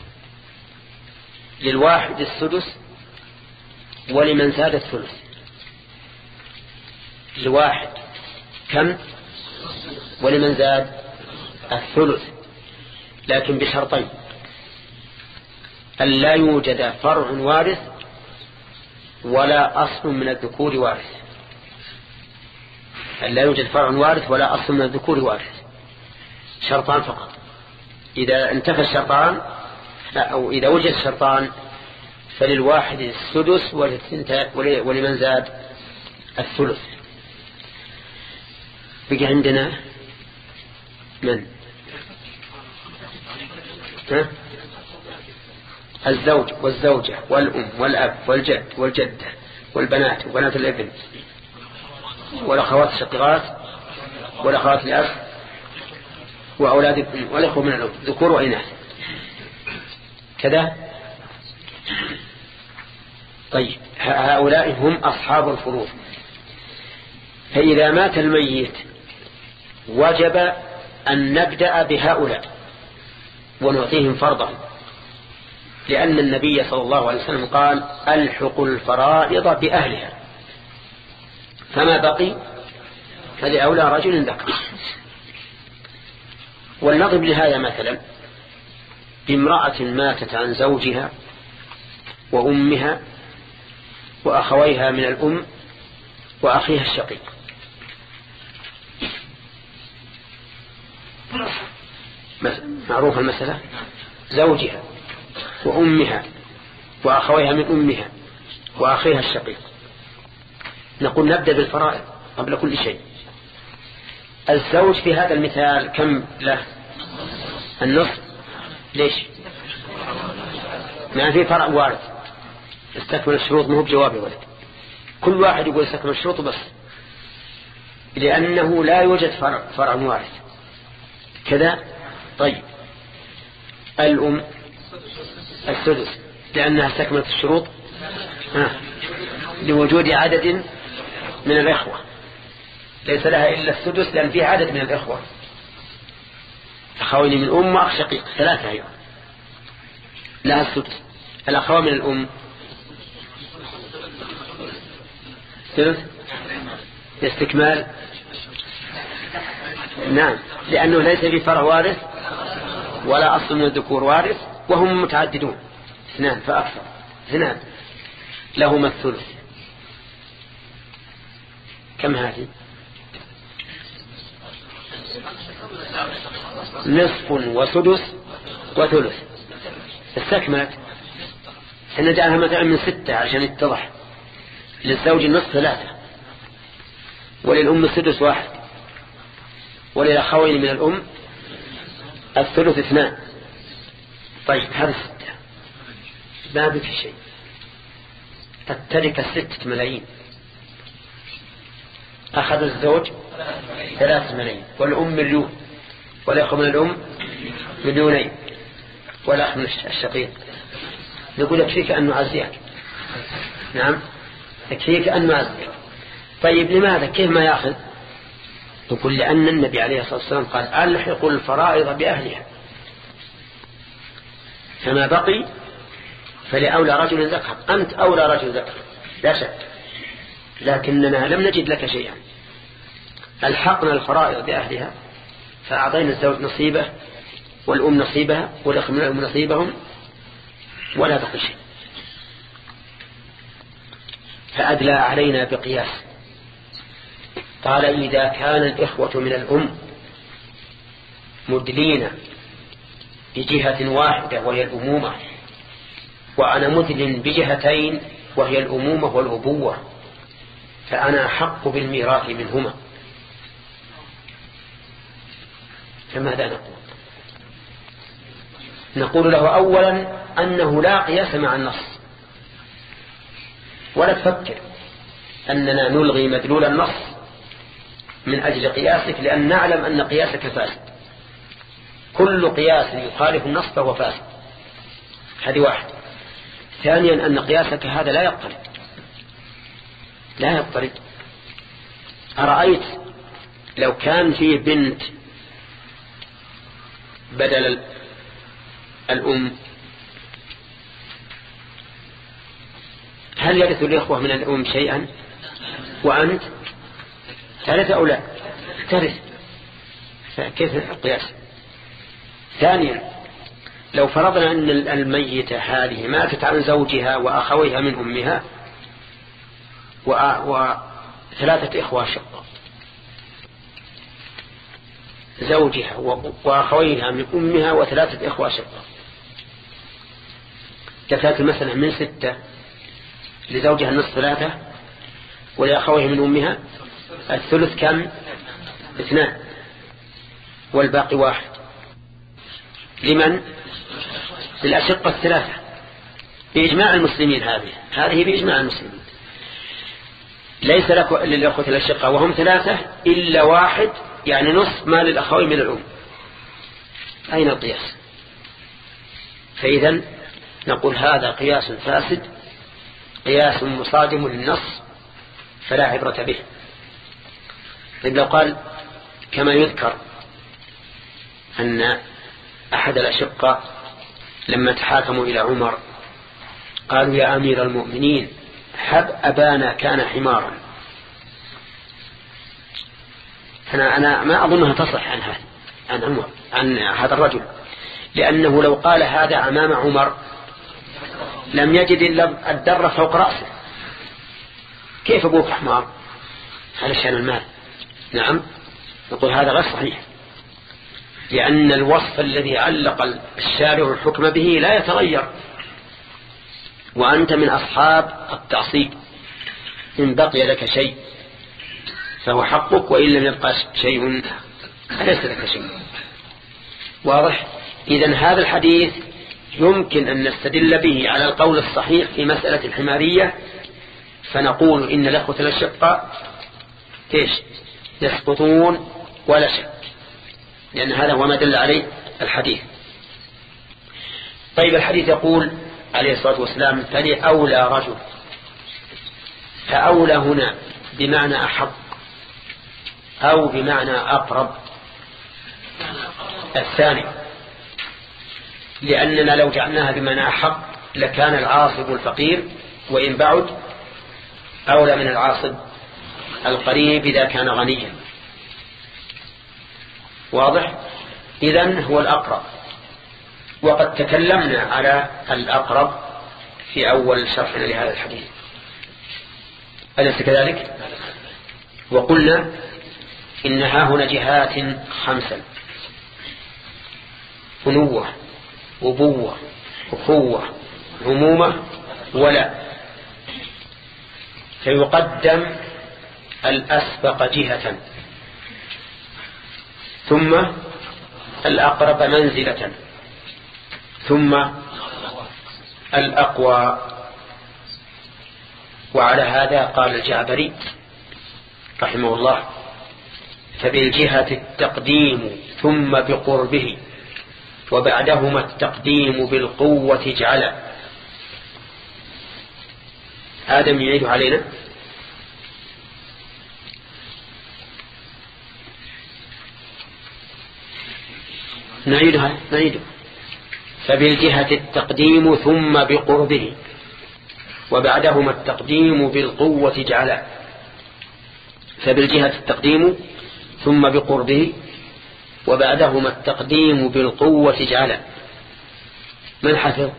للواحد السدس ولمن زاد الثلث. لواحد كم ولمن زاد الثلث، لكن بشرطين: أن لا يوجد فرع وارث ولا أصل من الذكور وارث. أن لا يوجد فرع وارث ولا أصل من الذكور وارث. شرطان فقط. إذا انتفى الشرطان أو إذا وجد الشرطان فللواحد السدس ولمن زاد الثلث. بقي عندنا من؟ ها؟ الزوج والزوجة والأم والأب والجد والجدة والبنات وبنات الابن والأخوات الشقيقات والأخوات الأب وأولاد الابن والأخوة من الأم ذكور وإناث كذا. طيب هؤلاء هم أصحاب الفروض. فإذا مات الميت وجب أن نبدأ بهؤلاء ونعطيهم فرضا، لأن النبي صلى الله عليه وسلم قال: ألحقوا الفرائض بأهلها، فما بقي فلأولى رجل ذكر. ولنضرب لهذا مثلا بامرأة ماتت عن زوجها وأمها وأخويها من الأم وأخيها الشقيق. معروف المسألة: زوجها وأمها وأخويها من أمها وأخيها الشقيق. نقول نبدأ بالفرائض قبل كل شيء. الزوج في هذا المثال كم له؟ النصف. ليش؟ ما في فرع وارد استكمل الشروط، مو بجواب ولد. كل واحد يقول استكمل الشروط بس، لأنه لا يوجد فرع, فرع وارد كذا. طيب الأم السدس لأنها استكملت الشروط آه. لوجود عدد من الإخوة، ليس لها إلا السدس لأن فيها عدد من الإخوة، أخوين من أم وأخ شقيق ثلاثة أيضا لها السدس. الأخوة من الأم ثلث لاستكمال. نعم، لأنه ليس في فرع وارث ولا أصل من الذكور وارث، وهم متعددون اثنان فأكثر. اثنان لهما الثلث. كم هذه؟ نصف وسدس وثلث. استكملت. سنجعلها مثلا من ستة عشان يتضح. للزوج النصف ثلاثة، وللأم السدس واحد، وللأخوين من الأم الثلث اثنان. طيب هذا ستة، ما بك شيء. التركة ستة ملايين، أخذ الزوج ثلاثة ملايين، والأم مليون، والأخوة من الأم مليونين، والأخ من الشقيق. نقول يكفيك أن نعزيك. نعم يكفيك أن نعزيك. طيب لماذا؟ كيف ما يأخذ؟ نقول لأن النبي عليه الصلاة والسلام قال: ألحقوا الفرائض بأهلها، فما بقي فلأولى رجل ذكر. أنت أولى رجل ذكر لا شك، لكننا لم نجد لك شيئا. ألحقنا الفرائض بأهلها فأعطينا الزوج نصيبه والأم نصيبها والأخ من الأم نصيبهم ولا بقي شيء. فأدلى علينا بقياس. قال: إذا كان الإخوة من الأم مدلين بجهة واحدة وهي الأمومة، وأنا مدل بجهتين وهي الأمومة والأبوة، فأنا أحق بالميراث منهما. فماذا نقول؟ نقول له أولا أنه لا قياس مع النص، ولا تفكر أننا نلغي مدلول النص من أجل قياسك، لأن نعلم أن قياسك فاسد. كل قياس يخالف النص فهو فاسد. هذه واحد. ثانيا أن قياسك هذا لا يضطرد لا يضطرد أرأيت لو كان فيه بنت بدل الأم، هل يرث الإخوة من الأم شيئا وأنت ترث أو لا؟ ترث. فكيف القياس؟ ثانيا لو فرضنا أن الميتة هذه ماتت عن زوجها وأخويها من أمها وثلاثة إخوة شقة، زوجها وأخويها من أمها وثلاثة إخوة شقة، كانت المسألة من ستة، لزوجها النصف ثلاثة ولأخويها من أمها الثلث كم؟ اثنان، والباقي واحد. لمن؟ للأشقة الثلاثة بإجماع المسلمين. هذه هذه بإجماع المسلمين. ليس لك للأخوة الأشقة وهم ثلاثة إلا واحد، يعني نصف ما للأخوين من الأم. أين القياس؟ فإذا نقول هذا قياس فاسد، قياس مصادم للنص فلا عبرة به. طيب لو قال كما يذكر أن أحد الأشقة لما تحاكموا إلى عمر قالوا يا أمير المؤمنين حب أبانا كان حمارا. أنا, أنا ما أظنها تصح عن هذا عن عمر عن هذا الرجل، لأنه لو قال هذا أمام عمر لم يجد إلا الدر فوق رأسه. كيف أبوك حمار؟ علشان المال. نعم، نقول هذا غير صحيح، لأن الوصف الذي علق الشارع الحكم به لا يتغير، وأنت من أصحاب التعصيب. إن بقي لك شيء فهو حقك، وإن لم يبقى شيء فليس لك شيء. واضح؟ إذن هذا الحديث يمكن أن نستدل به على القول الصحيح في مسألة الحمارية، فنقول إن الأخوة الأشقة إيش؟ يسقطون ولا شك، لأن هذا هو ما دل عليه الحديث. طيب الحديث يقول عليه الصلاة والسلام فلأولى رجل، فأولى هنا بمعنى أحق أو بمعنى أقرب؟ الثاني، لأننا لو جعلناها بمعنى أحق لكان العاصب الفقير وإن بعد أولى من العاصب القريب إذا كان غنيا. واضح؟ إذن هو الأقرب، وقد تكلمنا على الأقرب في أول شرحنا لهذا الحديث، أليس كذلك؟ وقلنا إنها هنا جهات خمسة: بنوة، أبوة، أخوة، عمومة، ولا. فيقدم الأسبق جهة، ثم الأقرب منزلة، ثم الأقوى. وعلى هذا قال الجعبري رحمه الله فبالجهة التقديم ثم بقربه وبعدهما التقديم بالقوة اجعل. آدم يعيد علينا. نعيدها نعيدها فبالجهة التقديم ثم بقربه وبعدهما التقديم بالقوة اجعل. فبالجهة التقديم ثم بقربه وبعدهما التقديم بالقوة اجعل. من حفظ؟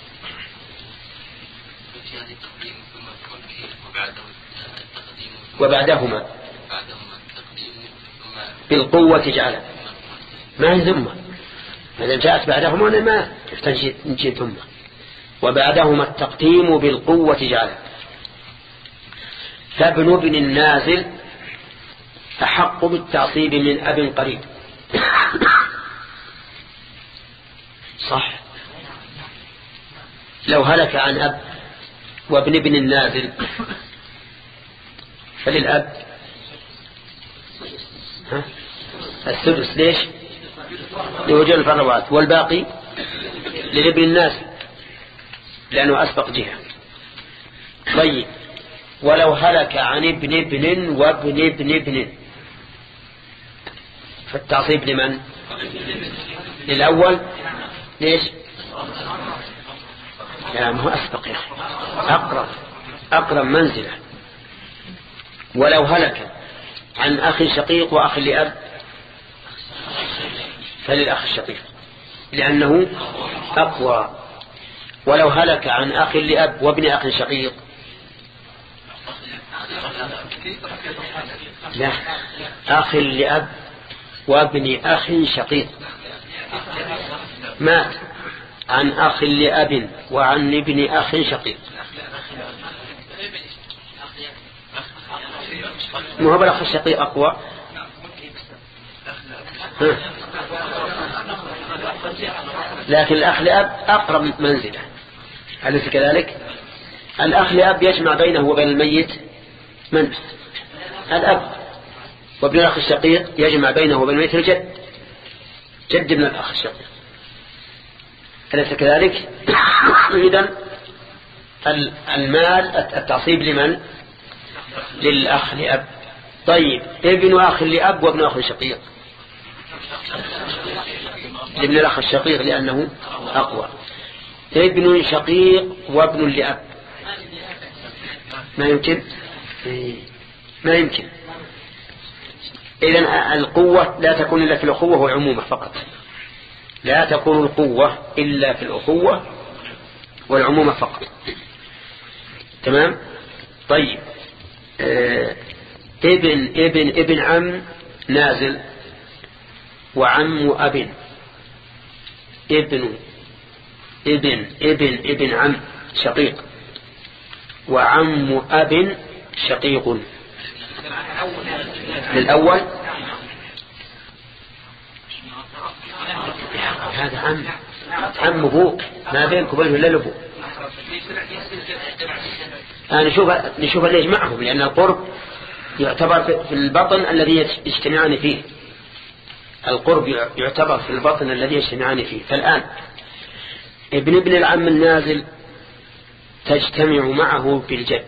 وبعدهما بالقوة اجعل. ما هي ثم؟ إذا جاءت بعدهما ما تحتاج نجي ثم. وبعدهما التقديم بالقوة اجعل. فابن ابن النازل أحق بالتعصيب من أب قريب. صح. لو هلك عن أب وابن ابن النازل فللأب ها؟ السدس. ليش؟ لوجود الفروات. والباقي للابن النازل لأنه أسبق جهة. طيب ولو هلك عن ابن ابن وابن ابن ابن فالتعصيب لمن؟ للأول. ليش؟ لا ما هو أسبق يا أخي، أقرب أقرب منزلة. ولو هلك عن أخ شقيق وأخ لأب فللأخ الشقيق لأنه أقوى. ولو هلك عن أخ لأب وابن أخ شقيق لا، أخ لأب وابن أخ شقيق مات عن أخ لأب وعن ابن أخ شقيق، ما هو بالأخ الشقيق أقوى. ها. لكن الأخ لأب أقرب منزلة، أليس كذلك؟ الأخ لأب يجمع بينه وبين الميت من؟ الأب. وابن الأخ الشقيق يجمع بينه وبين الميت الجد، جد ابن الأخ الشقيق، أليس كذلك؟ إذن المال التعصيب لمن؟ للأخ لأب. طيب ابن أخ لأب وابن أخ شقيق لابن الأخ الشقيق لأنه أقوى. ابن شقيق وابن لأب ما يمكن، ما يمكن. إذن القوة لا تكون إلا في الأخوة والعمومة فقط، لا تكون القوة إلا في الأخوة والعمومة فقط. تمام. طيب آه ابن ابن ابن عم نازل وعم أب، ابن ابن ابن ابن عم شقيق وعم أب شقيق للأول. هذا عم عم أبوك، ما بينك وبينه إلا الأبو. نشوف نشوف اللي يجمعهم، لأن القرب يعتبر في البطن الذي يجتمعان فيه، القرب يعتبر في البطن الذي يجتمعان فيه. فالآن ابن ابن العم النازل تجتمع معه بالجد،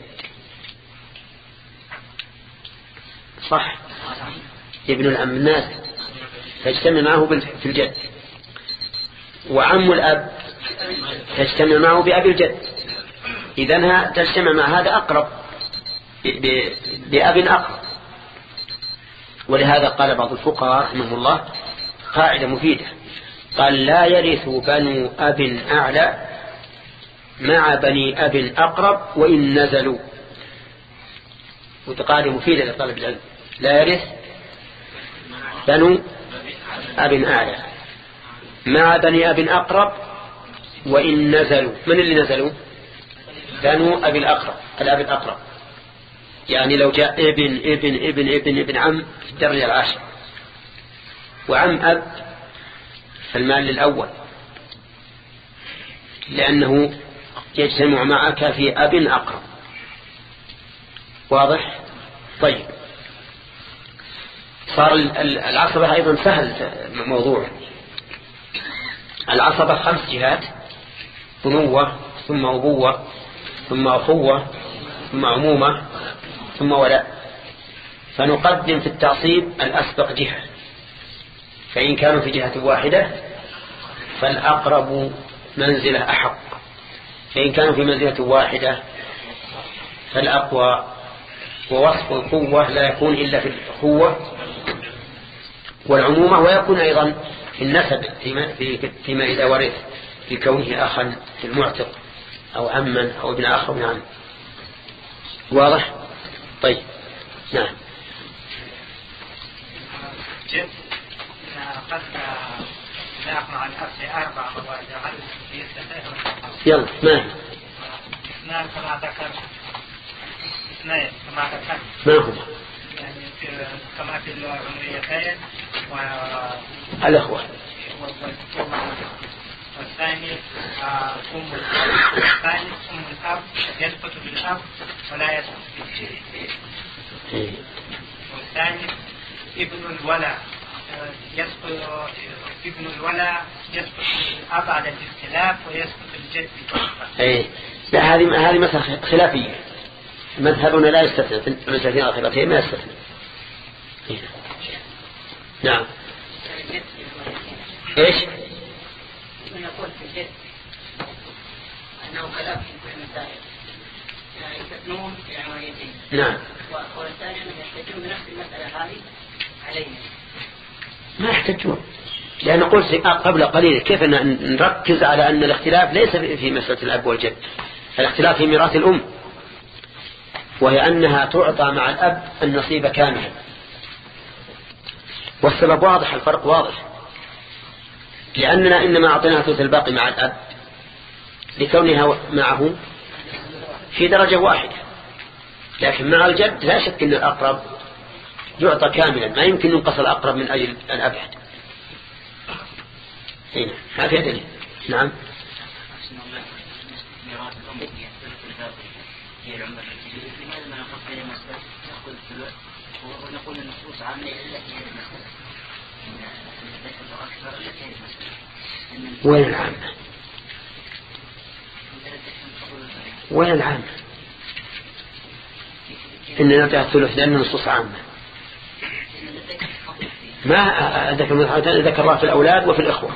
صح؟ ابن العم النازل تجتمع معه في الجد، وعم الأب تجتمع معه بأبي الجد. إذن تجتمع مع هذا أقرب بأب أقرب. ولهذا قال بعض الفقهاء رحمه الله قاعدة مفيدة، قال لا يرث بنو أب أعلى مع بني أب أقرب وإن نزلوا. وتقاعدة مفيدة لطالب العلم، لا يرث بنو أب أعلى مع بني أب أقرب وإن نزلوا. من اللي نزلوا؟ بنو أب الأقرب، الأب الأقرب. يعني لو جاء ابن ابن ابن ابن ابن عم في الدرجة العاشرة وعم أب فالمال للأول، لأنه يجتمع معك في أب أقرب. واضح؟ طيب صار العصبة أيضا سهل موضوع. العصبة خمس جهات: بنوة ثم أبوة ثم أخوة ثم عمومة ثم ولاء. فنقدم في التعصيب الأسبق جهة، فإن كانوا في جهة واحدة فالأقرب منزلة أحق، فإن كانوا في منزلة واحدة فالأقوى. ووصف القوة لا يكون إلا في الأخوة والعمومة، ويكون أيضا في النسب فيما, في فيما إذا ورث في كونه أخا في المعتق أو عما أو ابن أخ أو عم. واضح؟ طيب نعم. قد لا أقنع عن أرسل أربع مواجهات يلا ما هي؟ اثنان كما ذكر، اثنين كما ذكر ما هما؟ يعني كما في العمريتين الأخوة. والثاني آه، أم الأب، والثاني أم الأب يسقط بالأب ولا يسقط بالجد. والثاني ابن الولا آه، يسقط ابن الولا يسقط بالأب على الاختلاف ويسقط بالجد. ايه لا، هذه هذه مسألة خلافية. مذهبنا لا يستثنى في المسألة الخلافية، ما يستثنى. نعم. ايش؟ نقول في الجد أنه خلاف في كل المسائل، يعني يستثنون في عمليتين. نعم. والثاني أنهم يحتجون بنفس المسألة هذه علينا. ما يحتجون، لأن قلت قبل قليل كيف نركز على أن الاختلاف ليس في مسألة الأب والجد، الاختلاف في ميراث الأم، وهي أنها تعطى مع الأب النصيب كاملا. والسبب واضح، الفرق واضح، لأننا إنما أعطيناها ثلث الباقي مع الأب لكونها معه في درجة واحدة، لكن مع الجد لا شك أن الأقرب يعطى كاملا، ما يمكن ينقص الأقرب من أجل الأبعد. هنا ما في دليل. نعم. ونقول النصوص عامة إلا في هذه المسألة. وين العامة؟ وين العامة؟ إن نعطيها الثلث لأن النصوص عامة. ما ذكر الله في الأولاد وفي الإخوة،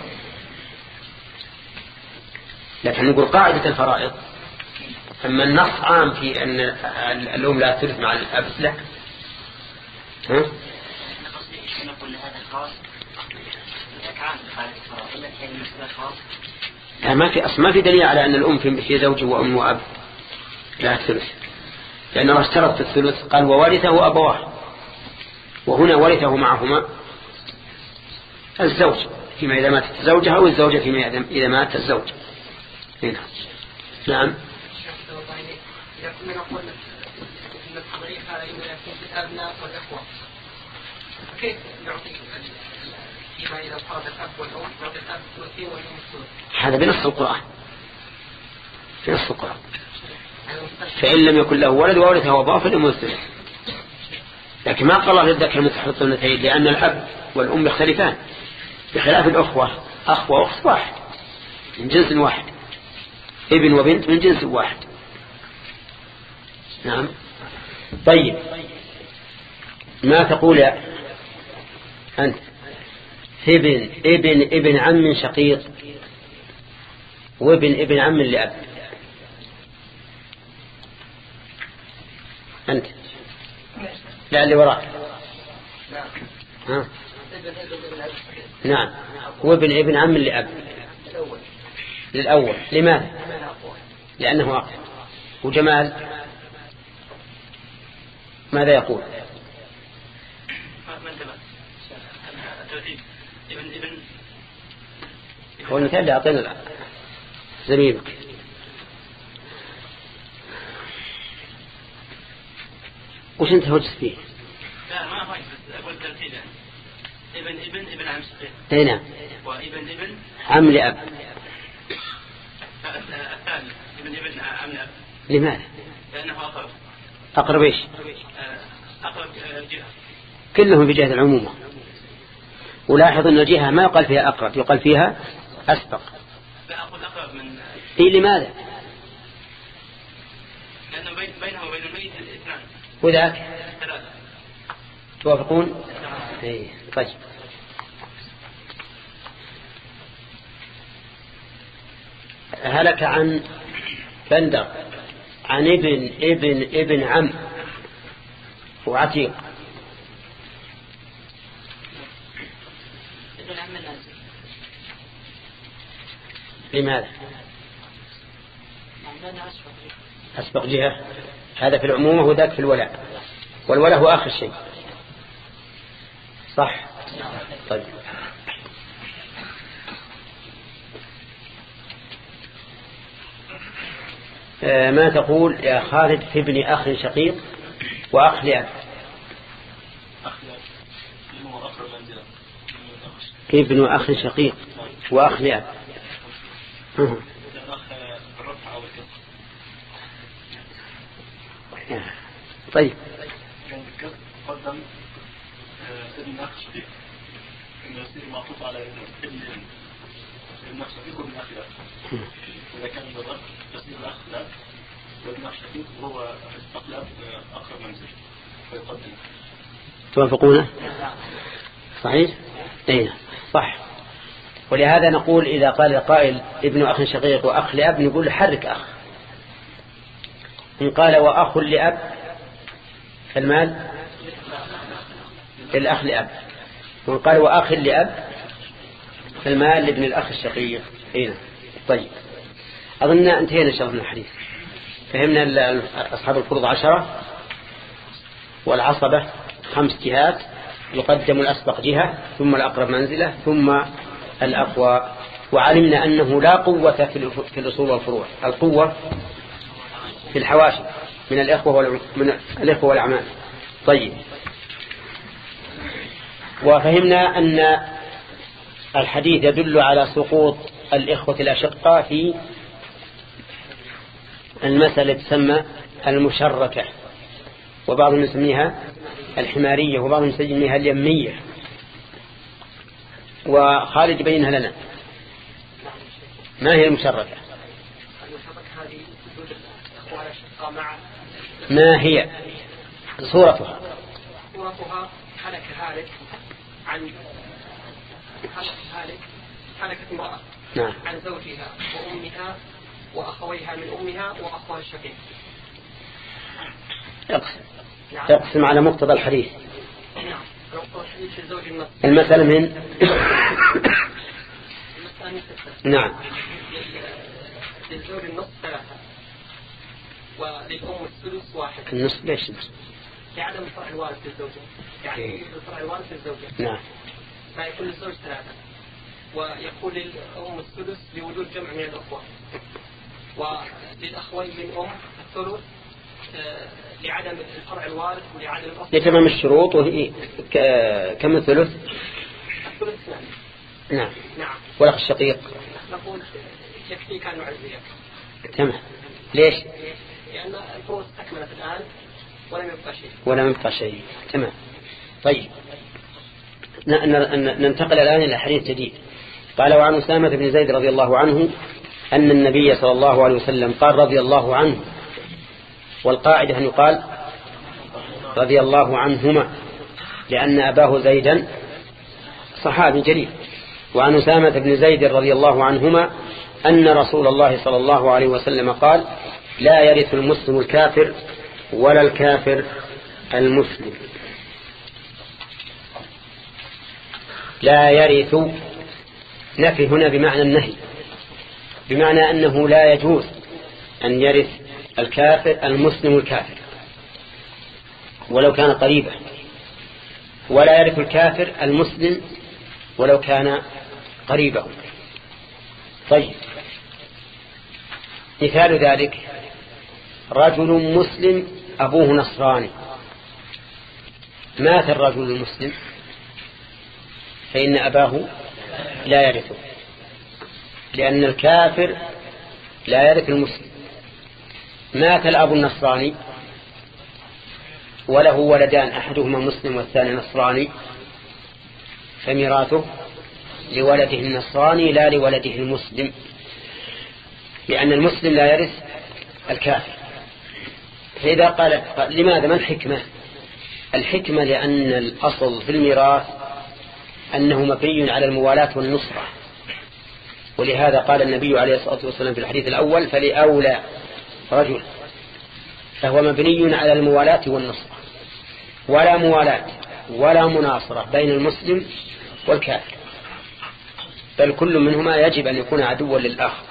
لكن نقول قاعدة الفرائض أما النص عام في أن الأم لا تثلث مع الأب لا. ها؟ نقول هذا الخاص عام قاعدة الفرائض، لكن المسألة خاص. لا، ما في أصلا ما في دليل على أن الأم في زوج وأم وأب لا الثلث، لأن الله اشترط الثلث قال وورثه أبواه، وهنا ورثه معهما الزوج فيما إذا ماتت زوجها أو الزوجة فيما إذا مات الزوج. هنا. نعم. إذا كنا نقول إن الطريقة إنه يكون في الأبناء والإخوة، كيف نعطي فيما إذا فرض الأب والأم نعطي الأب والأم والأم؟ هذا بنص القرآن، في نص القرآن، فإن لم يكن له ولد وورثه أبواه فالأم الثلث. لكن ما قال الله للذكر مثل حظ الأنثيين، لأن الأب والأم يختلفان، بخلاف الأخوة، أخ وأخت واحد من جنس واحد، ابن وبنت من جنس واحد. نعم. طيب ما تقول أنت في ابن ابن ابن عم شقيق وابن ابن عم لأب؟ أنت لا اللي وراك. ها؟ نعم. وابن ابن عم لأب للأول. لماذا؟ لأنه أقرب. وجمال ماذا يقول؟ هو المثال اللي أعطينا زميلك. وش انت هوجس فيه؟ لا ما هوجس، أقول ترتيبا ابن ابن ابن عم شقيق. هنا. وابن ابن عم لأب. الثاني ابن ابن عم لأب. لماذا؟ لأنه أقرب. أقرب إيش؟ أقرب جهة. كلهم في جهة العمومة. ولاحظ أن الجهة ما يقال فيها أقرب، يقال فيها أسبق. لا أقول أقرب من. إيه لماذا؟ لأنه بينه وبين الميت اثنان. وذاك؟ ثلاثة. توافقون؟ إيه طيب. هلك عن بندر عن ابن ابن ابن عم وعتيق. ابن عم الناس. لماذا؟ أسبق جهة. هذا في العمومة وذاك في الولاء، والولاء هو آخر شيء. صح. طيب آه ما تقول يا خالد في ابن أخ شقيق وأخ لأب؟ ابن أخ شقيق وأخ لأب الرفع أو الكسر. طيب كان الكسر قدم ابن أخ شقيق إنه يصير معطوف على ابن ابن أخ شقيق وابن أخ لا. إذا كان الرفع يصير الأخ لا وابن أخ شقيق وهو أقلب أقرب منزل فيقدم. توافقونه؟ صحيح؟ ايه صح. ولهذا نقول إذا قال القائل ابن أخ شقيق وأخ لأب نقول حرك أخ. إن قال وأخ لأب فالمال للأخ لأب، وإن قال وأخ لأب فالمال لابن الأخ الشقيق. إيه طيب أظن انتهينا إن شاء الله من الحديث. فهمنا أصحاب الفروض عشرة والعصبة خمس جهات، يقدم الأسبق جهة ثم الأقرب منزلة ثم الأقوى. وعلمنا أنه لا قوة في الأصول والفروع، القوة في الحواشي من الإخوة من الإخوة والأعمال. طيب وفهمنا أن الحديث يدل على سقوط الإخوة الأشقاء في المسألة تسمى المشركة، وبعضهم يسميها الحمارية وبعضهم يسميها اليمية، وخالد بينها لنا. ما هي المشركة؟ ما هي صورتها؟ صورتها حلك هالك عن حلك هالك حلكة امرأة نعم. عن زوجها وأمها وأخويها من أمها وأخوها الشقيق. يقسم يقسم على مقتضى الحديث. نعم. مقتضى الحديث الزوج النص. المسألة من المسألة من ستة. نعم. للزوج النص ثلاثة وللأم الثلث واحد. النص ليش النص؟ لعدم فرع الوارث للزوجة، يعني فرع الوارث للزوجة. نعم. فيكون للزوج ثلاثة، ويكون للأم الثلث لوجود جمع من الأخوة، وللأخوين من أم الثلث لعدم الفرع الوارث ولعدم الأصل. لتمام الشروط وهي كم الثلث؟ الثلث اثنان. نعم. نعم. والأخ الشقيق نقول يكفي كان معزية. تمام. ليش؟ لأن الفروض استكملت الآن ولم يبقى شيء. ولم يبقى شيء. تمام. طيب ننتقل الآن إلى حديث جديد. قال وعن أسامة بن زيد رضي الله عنه أن النبي صلى الله عليه وسلم قال رضي الله عنه، والقاعدة أن يقال رضي الله عنهما لأن أباه زيدا صحابي جليل. وعن أسامة بن زيد رضي الله عنهما أن رسول الله صلى الله عليه وسلم قال لا يرث المسلم الكافر ولا الكافر المسلم. لا يرث نفي هنا بمعنى النهي، بمعنى أنه لا يجوز أن يرث الكافر المسلم الكافر ولو كان قريبا، ولا يرث الكافر المسلم ولو كان قريبه. طيب مثال ذلك رجل مسلم أبوه نصراني، مات الرجل المسلم فإن أباه لا يرثه، لأن الكافر لا يرث المسلم. مات الأب النصراني وله ولدان أحدهما مسلم والثاني نصراني، فميراثه لولده النصراني لا لولده المسلم، لأن المسلم لا يرث الكافر. فإذا قال لماذا؟ ما الحكمة؟ الحكمة لأن الأصل في الميراث أنه مبني على الموالاة والنصرة، ولهذا قال النبي عليه الصلاة والسلام في الحديث الأول فلأولى رجل، فهو مبني على الموالاة والنصرة، ولا موالاة ولا مناصرة بين المسلم والكافر، بل كل منهما يجب أن يكون عدوا للآخر.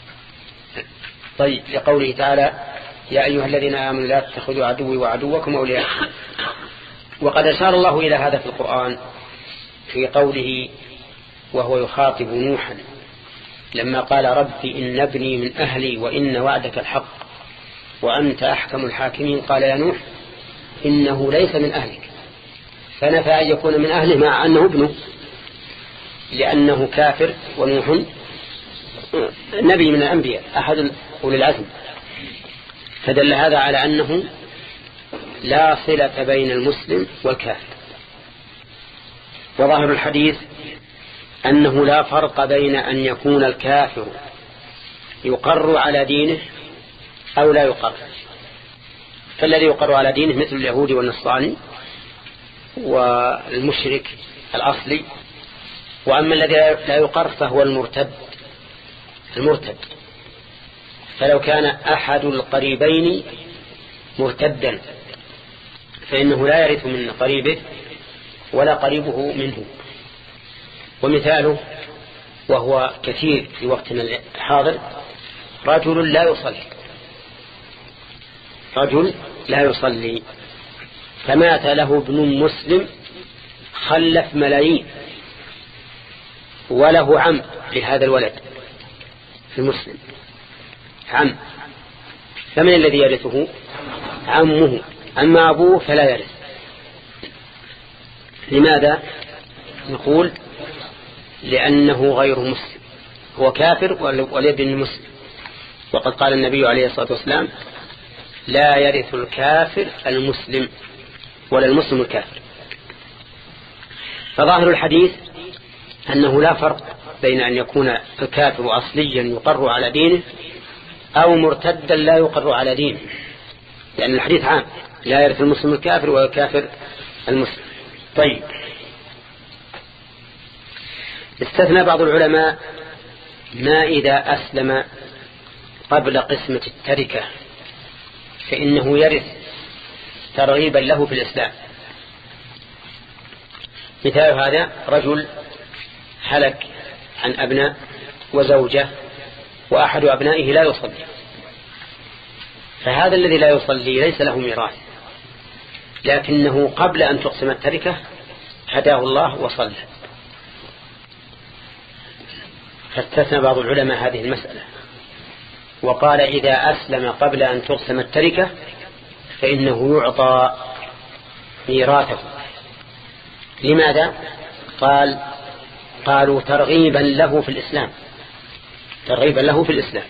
طيب لقوله تعالى يا أيها الذين آمنوا لا تتخذوا عدوي وعدوكم أولياء. وقد أشار الله إلى هذا في القرآن في قوله وهو يخاطب نوحا لما قال رب إن ابني من أهلي وإن وعدك الحق وأنت أحكم الحاكمين. قال يا نوح إنه ليس من أهلك، فنفى أن يكون من أهله مع أنه ابنه، لأنه كافر ونوح نبي من الأنبياء أحد أولي العزم، فدل هذا على أنه لا صلة بين المسلم والكافر. وظاهر الحديث أنه لا فرق بين أن يكون الكافر يقر على دينه أو لا يقر، فالذي يقر على دينه مثل اليهودي والنصراني والمشرك الأصلي، وأما الذي لا يقر فهو المرتد المرتد فلو كان أحد القريبين مرتدا فإنه لا يرث من قريبه ولا قريبه منه. ومثاله وهو كثير في وقتنا الحاضر: رجل لا يصلي رجل لا يصلي فمات له ابن مسلم خلف ملايين وله عم لهذا الولد في المسلم، عم، فمن الذي يرثه؟ عمه، أما أبوه فلا يرث. لماذا؟ نقول لأنه غير مسلم، هو كافر ولابن مسلم، وقد قال النبي عليه الصلاة والسلام: لا يرث الكافر المسلم ولا المسلم الكافر. فظاهر الحديث أنه لا فرق بين أن يكون الكافر أصليا يقر على دينه أو مرتدا لا يقر على دينه، لأن الحديث عام: لا يرث المسلم الكافر والكافر المسلم. طيب، استثنى بعض العلماء ما إذا أسلم قبل قسمة التركة فإنه يرث ترغيبا له في الإسلام. مثال هذا: رجل هلك عن أبناء وزوجة وأحد أبنائه لا يصلي، فهذا الذي لا يصلي ليس له ميراث، لكنه قبل أن تقسم التركة هداه الله وصلى. فاستثنى بعض العلماء هذه المسألة وقال: إذا أسلم قبل أن تقسم التركة فإنه يعطى ميراثه. لماذا؟ قال قالوا ترغيبا له في الإسلام ترغيبا له في الإسلام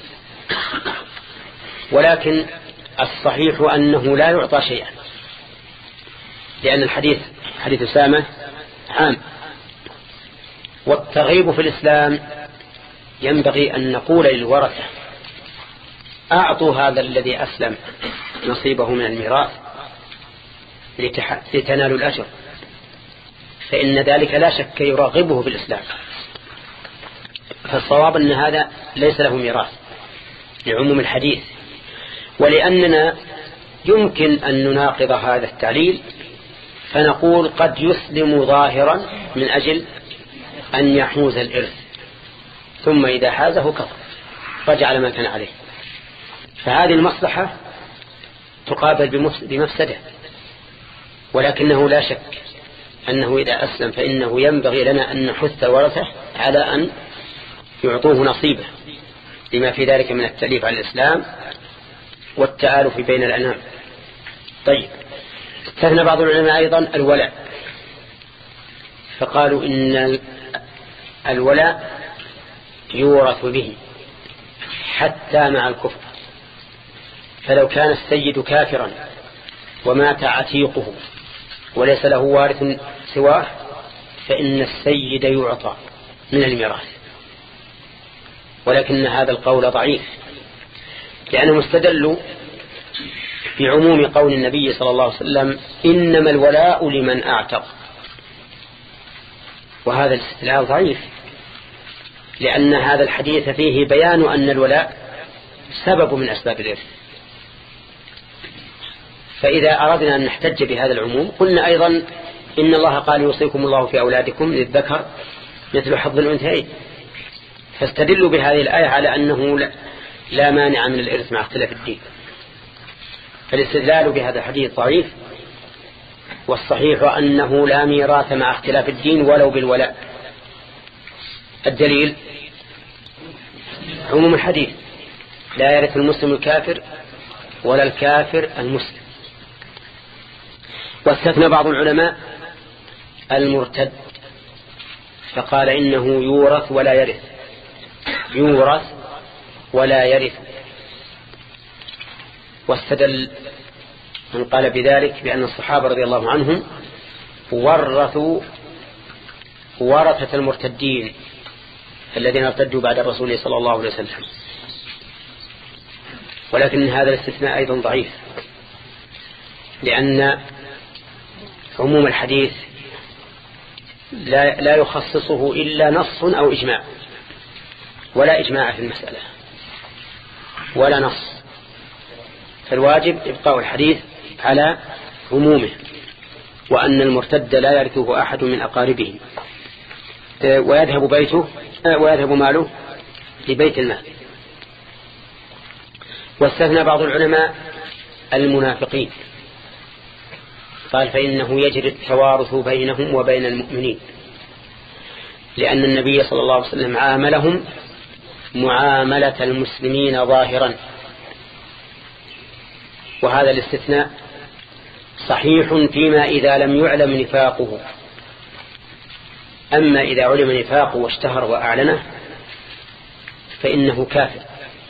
ولكن الصحيح أنه لا يعطى شيئا، لأن الحديث حديث أسامة عام، والترغيب في الإسلام ينبغي أن نقول للورثة: أعطوا هذا الذي أسلم نصيبه من الميراث لتنالوا الأجر، فإن ذلك لا شك يراغبه في الإسلام. فالصواب أن هذا ليس له ميراث لعموم الحديث، ولأننا يمكن أن نناقض هذا التعليل فنقول: قد يسلم ظاهرا من أجل أن يحوز الإرث، ثم إذا حازه كفر رجع لما كان عليه، فهذه المصلحة تقابل بمفسدة. ولكنه لا شك أنه إذا أسلم فإنه ينبغي لنا أن نحث الورثة على أن يعطوه نصيبه، لما في ذلك من التأليف على الإسلام والتآلف بين الأنام. طيب، استثنى بعض العلماء أيضا الولاء، فقالوا إن الولاء يورث به حتى مع الكفر، فلو كان السيد كافرا ومات عتيقه وليس له وارث سواه فإن السيد يعطى من الميراث، ولكن هذا القول ضعيف، لأنهم استدلوا بعموم قول النبي صلى الله عليه وسلم: إنما الولاء لمن أعتق، وهذا الاستدلال ضعيف، لأن هذا الحديث فيه بيان أن الولاء سبب من أسباب الإرث. فإذا أردنا أن نحتج بهذا العموم قلنا أيضا: إن الله قال: يوصيكم الله في أولادكم للذكر مثل حظ الأنثيين، فاستدلوا بهذه الآية على أنه لا مانع من الإرث مع اختلاف الدين. فالاستدلال بهذا الحديث ضعيف، والصحيح أنه لا ميراث مع اختلاف الدين ولو بالولاء. الدليل عموم الحديث: لا يرث المسلم الكافر ولا الكافر المسلم. واستثنى بعض العلماء المرتد فقال: إنه يورث ولا يرث، يورث ولا يرث. واستدل من قال بذلك بأن الصحابة رضي الله عنهم ورثوا ورثة المرتدين الذين ارتدوا بعد الرسول صلى الله عليه وسلم، ولكن هذا الاستثناء أيضا ضعيف، لأن عموم الحديث لا, لا يخصصه إلا نص أو إجماع، ولا إجماع في المسألة ولا نص، فالواجب إبقاء الحديث على عمومه، وأن المرتد لا يرثه أحد من أقاربه، ويذهب بيته ويذهب ماله لبيت المال. واستثنى بعض العلماء المنافقين، قال فإنه يجري التوارث بينهم وبين المؤمنين، لأن النبي صلى الله عليه وسلم عاملهم معاملة المسلمين ظاهرا، وهذا الاستثناء صحيح فيما إذا لم يعلم نفاقه، أما إذا علم نفاقه واشتهر وأعلنه فإنه كافر،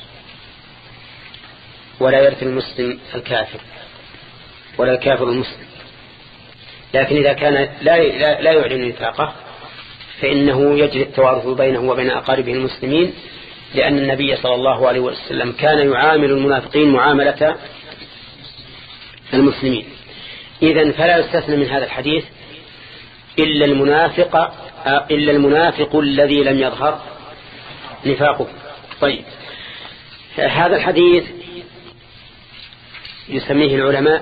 ولا يرث المسلم الكافر ولا الكافر المسلم. لكن إذا كان لا لا يعلن نفاقه فإنه يجري التوارث بينه وبين أقاربه المسلمين، لأن النبي صلى الله عليه وسلم كان يعامل المنافقين معاملة المسلمين. إذن فلا يستثنى من هذا الحديث إلا المنافق إلا المنافق الذي لم يظهر نفاقه. طيب، هذا الحديث يسميه العلماء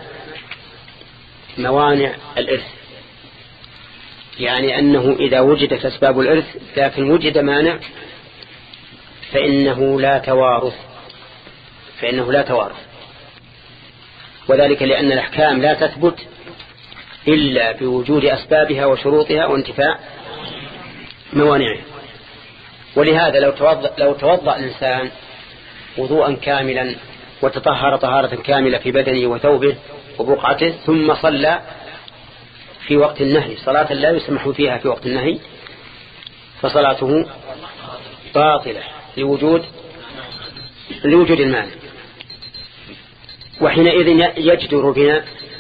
موانع الإرث، يعني أنه إذا وجدت أسباب الإرث لكن وجد مانع فإنه لا توارث فإنه لا توارث وذلك لأن الأحكام لا تثبت إلا بوجود أسبابها وشروطها وانتفاء موانعها. ولهذا لو توضأ, لو توضأ الإنسان وضوءا كاملا وتطهر طهارة كاملة في بدنه وثوبه وبقعته ثم صلى في وقت النهي صلاة لا يسمح فيها في وقت النهي فصلاته باطلة لوجود لوجود المانع. وحينئذ يجدر بنا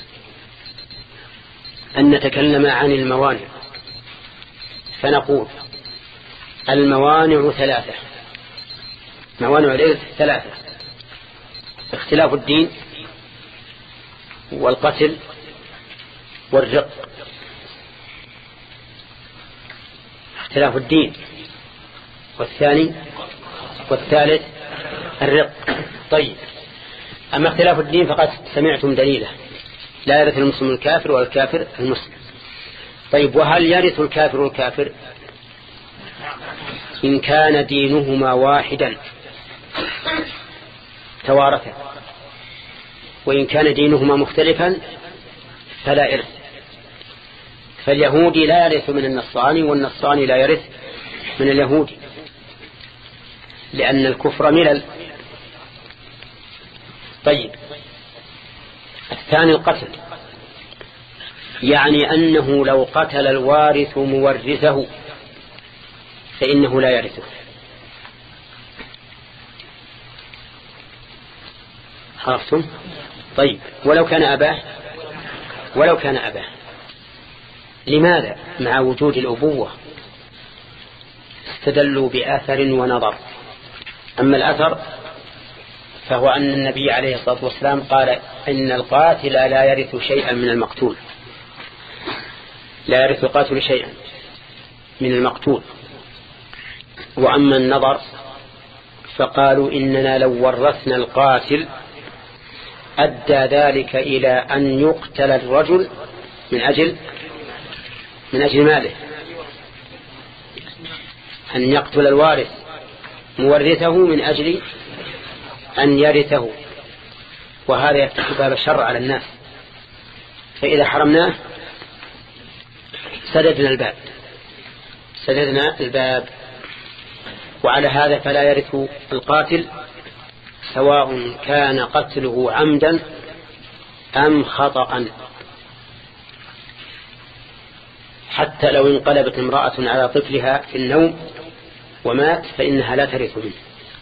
أن نتكلم عن الموانع، فنقول الموانع ثلاثة، موانع الإرث ثلاثة: اختلاف الدين والقتل والرق. اختلاف الدين، والثاني والثالث الرق. طيب، أما اختلاف الدين فقد سمعتم دليله: لا يرث المسلم الكافر ولا الكافر المسلم. طيب، وهل يرث الكافر الكافر؟ إن كان دينهما واحدا توارثا، وإن كان دينهما مختلفا فلا إرث. فاليهودي لا يرث من النصراني، والنصراني لا يرث من اليهودي، لأن الكفر ملل. طيب، الثاني القتل، يعني أنه لو قتل الوارث مورثه فإنه لا يرثه. عرفتم؟ طيب، ولو كان أباه ولو كان أباه لماذا؟ مع وجود الأبوة استدلوا بأثر ونظر. أما الأثر فهو أن النبي عليه الصلاة والسلام قال إن القاتل لا يرث شيئا من المقتول، لا يرث القاتل شيئا من المقتول. وأما النظر فقالوا إننا لو ورثنا القاتل أدى ذلك إلى أن يقتل الرجل من أجل من أجل ماله، أن يقتل الوارث مورثه من أجل أن يرثه، وهذا يفتح باب الشر على الناس، فإذا حرمناه سددنا الباب سددنا الباب وعلى هذا فلا يرث القاتل سواء كان قتله عمدا أم خطأ، حتى لو انقلبت امرأة على طفلها في النوم ومات فإنها لا ترث منه.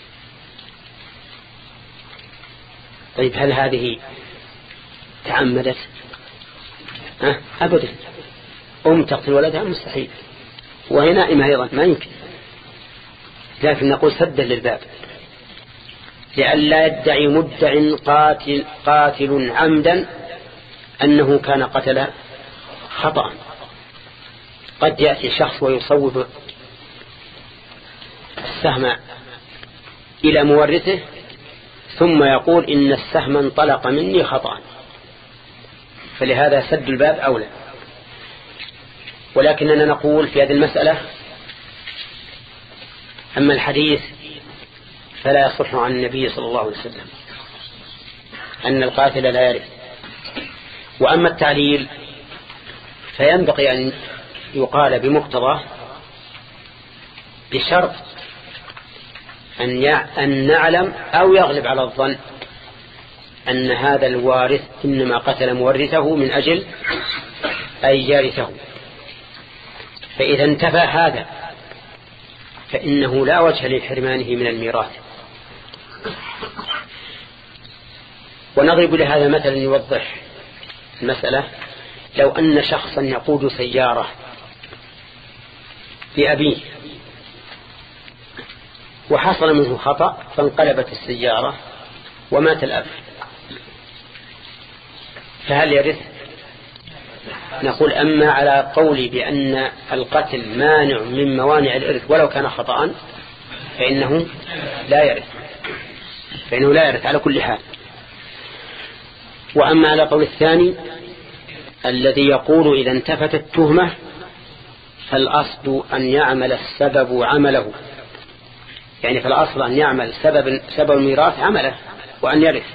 طيب هل هذه تعمدت؟ أه؟ أبدا. أم تقتل ولدها مستحيل، وهي نائمة أيضا ما يمكن، لكن نقول سدا للباب لئلا يدعي مدع قاتل, قاتل عمدا أنه كان قتل خطأ. قد يأتي شخص ويصوب السهم إلى مورثه ثم يقول إن السهم انطلق مني خطأ، فلهذا سد الباب أولى. ولكننا نقول في هذه المسألة أما الحديث فلا يصح عن النبي صلى الله عليه وسلم أن القاتل لا يرث. وأما التعليل فينبغي أن يقال بمقتضاه بشرط أن نعلم أو يغلب على الظن أن هذا الوارث إنما قتل مورثه من أجل أن يرثه. فإذا انتفى هذا فإنه لا وجه لحرمانه من الميراث. ونضرب لهذا مثلا يوضح المسألة. لو أن شخصا يقود سيارة لأبيه وحصل منه خطأ فانقلبت السيارة ومات الأب، فهل يرث؟ نقول أما على قولي بأن القتل مانع من موانع الإرث ولو كان خطأ فإنه لا يرث، فإنه لا يرث على كل حال. وأما على قول الثاني الذي يقول إذا انتفت التهمة فالأصل أن يعمل السبب عمله، يعني فالأصل أن يعمل سبب, سبب الميراث عمله وأن يرث.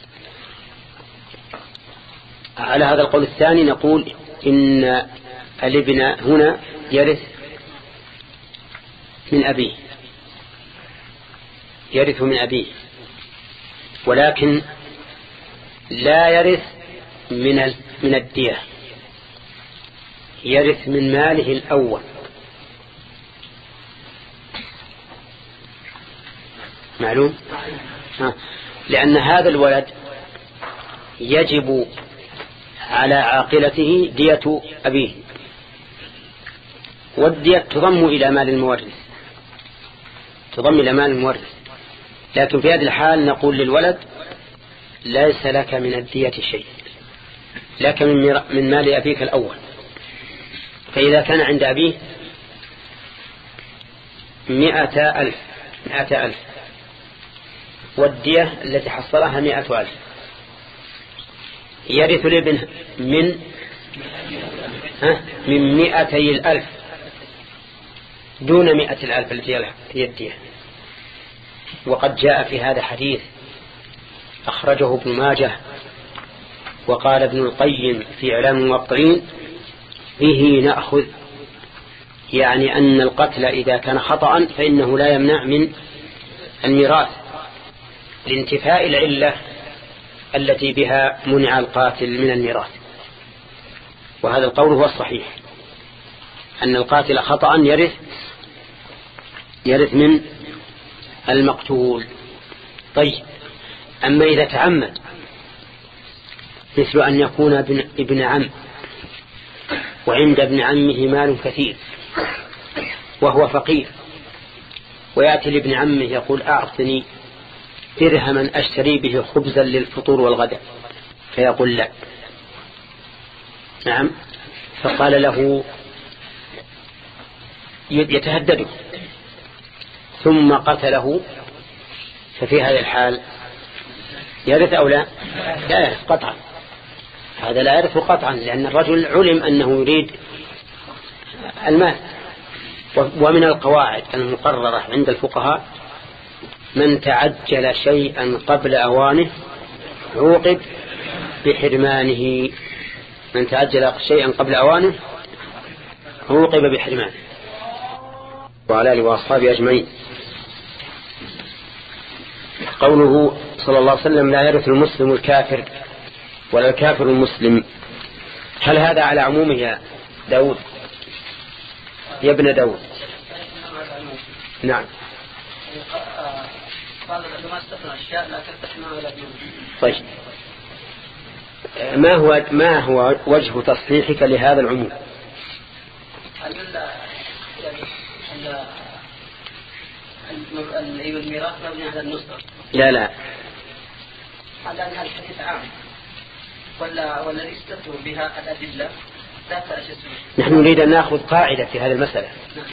على هذا القول الثاني نقول إن الابن هنا يرث من أبيه، يرث من أبيه، ولكن لا يرث من من الدية، يرث من ماله الأول. معلوم؟ لأن هذا الولد يجب على عاقلته دية أبيه، والدية تضم إلى مال المورث، تضم إلى مال المورث. لكن في هذه الحال نقول للولد ليس لك من الدية شيء، لك من مال أبيك الأول. فإذا كان عند أبيه مئة ألف مئة ألف والدية التي حصلها مئة ألف، يرث الابن من من مئتي الألف دون مئة الألف التي هي الدية. وقد جاء في هذا حديث أخرجه ابن ماجه وقال ابن القيم في إعلام الموقعين به نأخذ، يعني أن القتل إذا كان خطأ فإنه لا يمنع من الميراث لانتفاء العلة التي بها منع القاتل من الميراث. وهذا القول هو الصحيح، أن القاتل خطأ يرث يرث من المقتول. طيب أما إذا تعمد مثل أن يكون ابن, ابن عم وعند ابن عمه مال كثير وهو فقير، ويأتي لابن عمه يقول أعطني درهما أشتري به خبزا للفطور والغداء، فيقول لا. نعم، فقال له يتهدده ثم قتله، ففي هذا الحال يرث أو لا؟ لا يرث قطعا، هذا لا يرث قطعا، لأن الرجل علم أنه يريد المال. ومن القواعد المقررة عند الفقهاء من تعجل شيئا قبل أوانه عوقب بحرمانه، من تعجل شيئا قبل أوانه عوقب بحرمانه. وعلى آله وأصحابه أجمعين. قوله صلى الله عليه وسلم لا يرث المسلم الكافر ولا الكافر المسلم، هل هذا على عمومه يا داود يا ابن داود؟ نعم. قال لما استثنى أشياء لا تستثنى ولا تنوي. طيب ما هو ما هو وجه تصحيحك لهذا العموم؟ يعني الميراث مبني على النصر. لا لا. على أن الحديث عام ولا والذي استثنوا بها الأدلة لا تأسس. نحن نريد أن نأخذ قاعدة في هذه المسألة. نعم.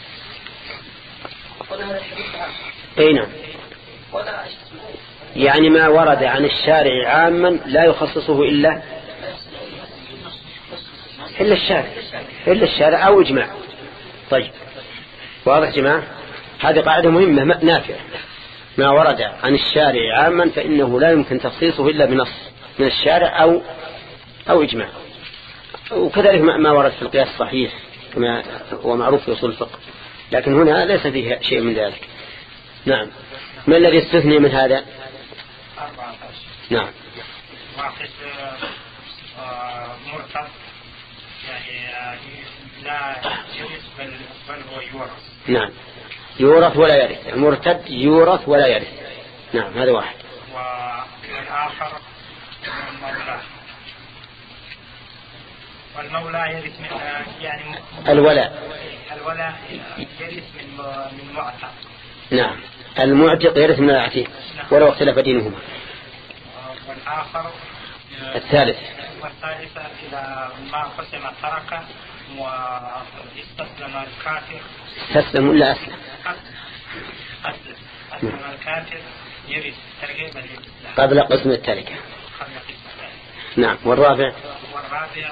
ولا هذا الحديث عام. أي نعم. ولا يعني ما ورد عن الشارع عاما لا يخصصه إلا إلا الشارع إلا الشارع أو إجماع. طيب واضح جماعة؟ هذه قاعدة مهمة نافعة. ما ورد عن الشارع عاما فإنه لا يمكن تخصيصه إلا بنص من الشارع أو أو إجماع. وكذلك ما ورد في القياس الصحيح كما هو معروف في أصول الفقه، لكن هنا ليس فيه شيء من ذلك. نعم. ما الذي استثني من هذا؟ نعم. واحد مرتد يعني لا يورث بل هو يورث. نعم يورث ولا يرث. المرتد يورث ولا يرث. نعم هذا واحد. والآخر المولى والمولى يرث من يعني الولاء الولاء يرث من من معتق. نعم المعتق يرث من العتيق ولو اختلف دينهما. والآخر الثالث والثالثة إذا ما قسم ترك واستسلم الكافر. استسلم ولا أسلم؟ أسلم أسلم الكافر يرث ترغيبا للإسلام قبل قسم التركة. نعم. والرابع والرابع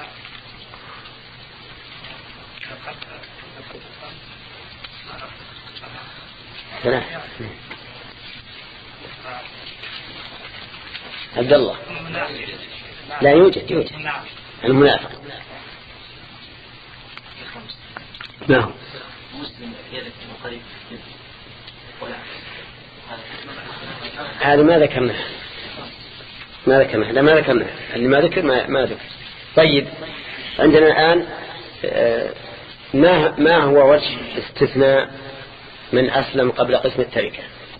ثلاث. عبد الله لا يوجد يوجد المنافق. نعم. هذا ما ذكرناه ما ذكرناه لا ما ذكرناه اللي ما ذكر ما, ما ذكر. طيب عندنا الآن ما ما هو وجه استثناء من أسلم قبل قسم التركة؟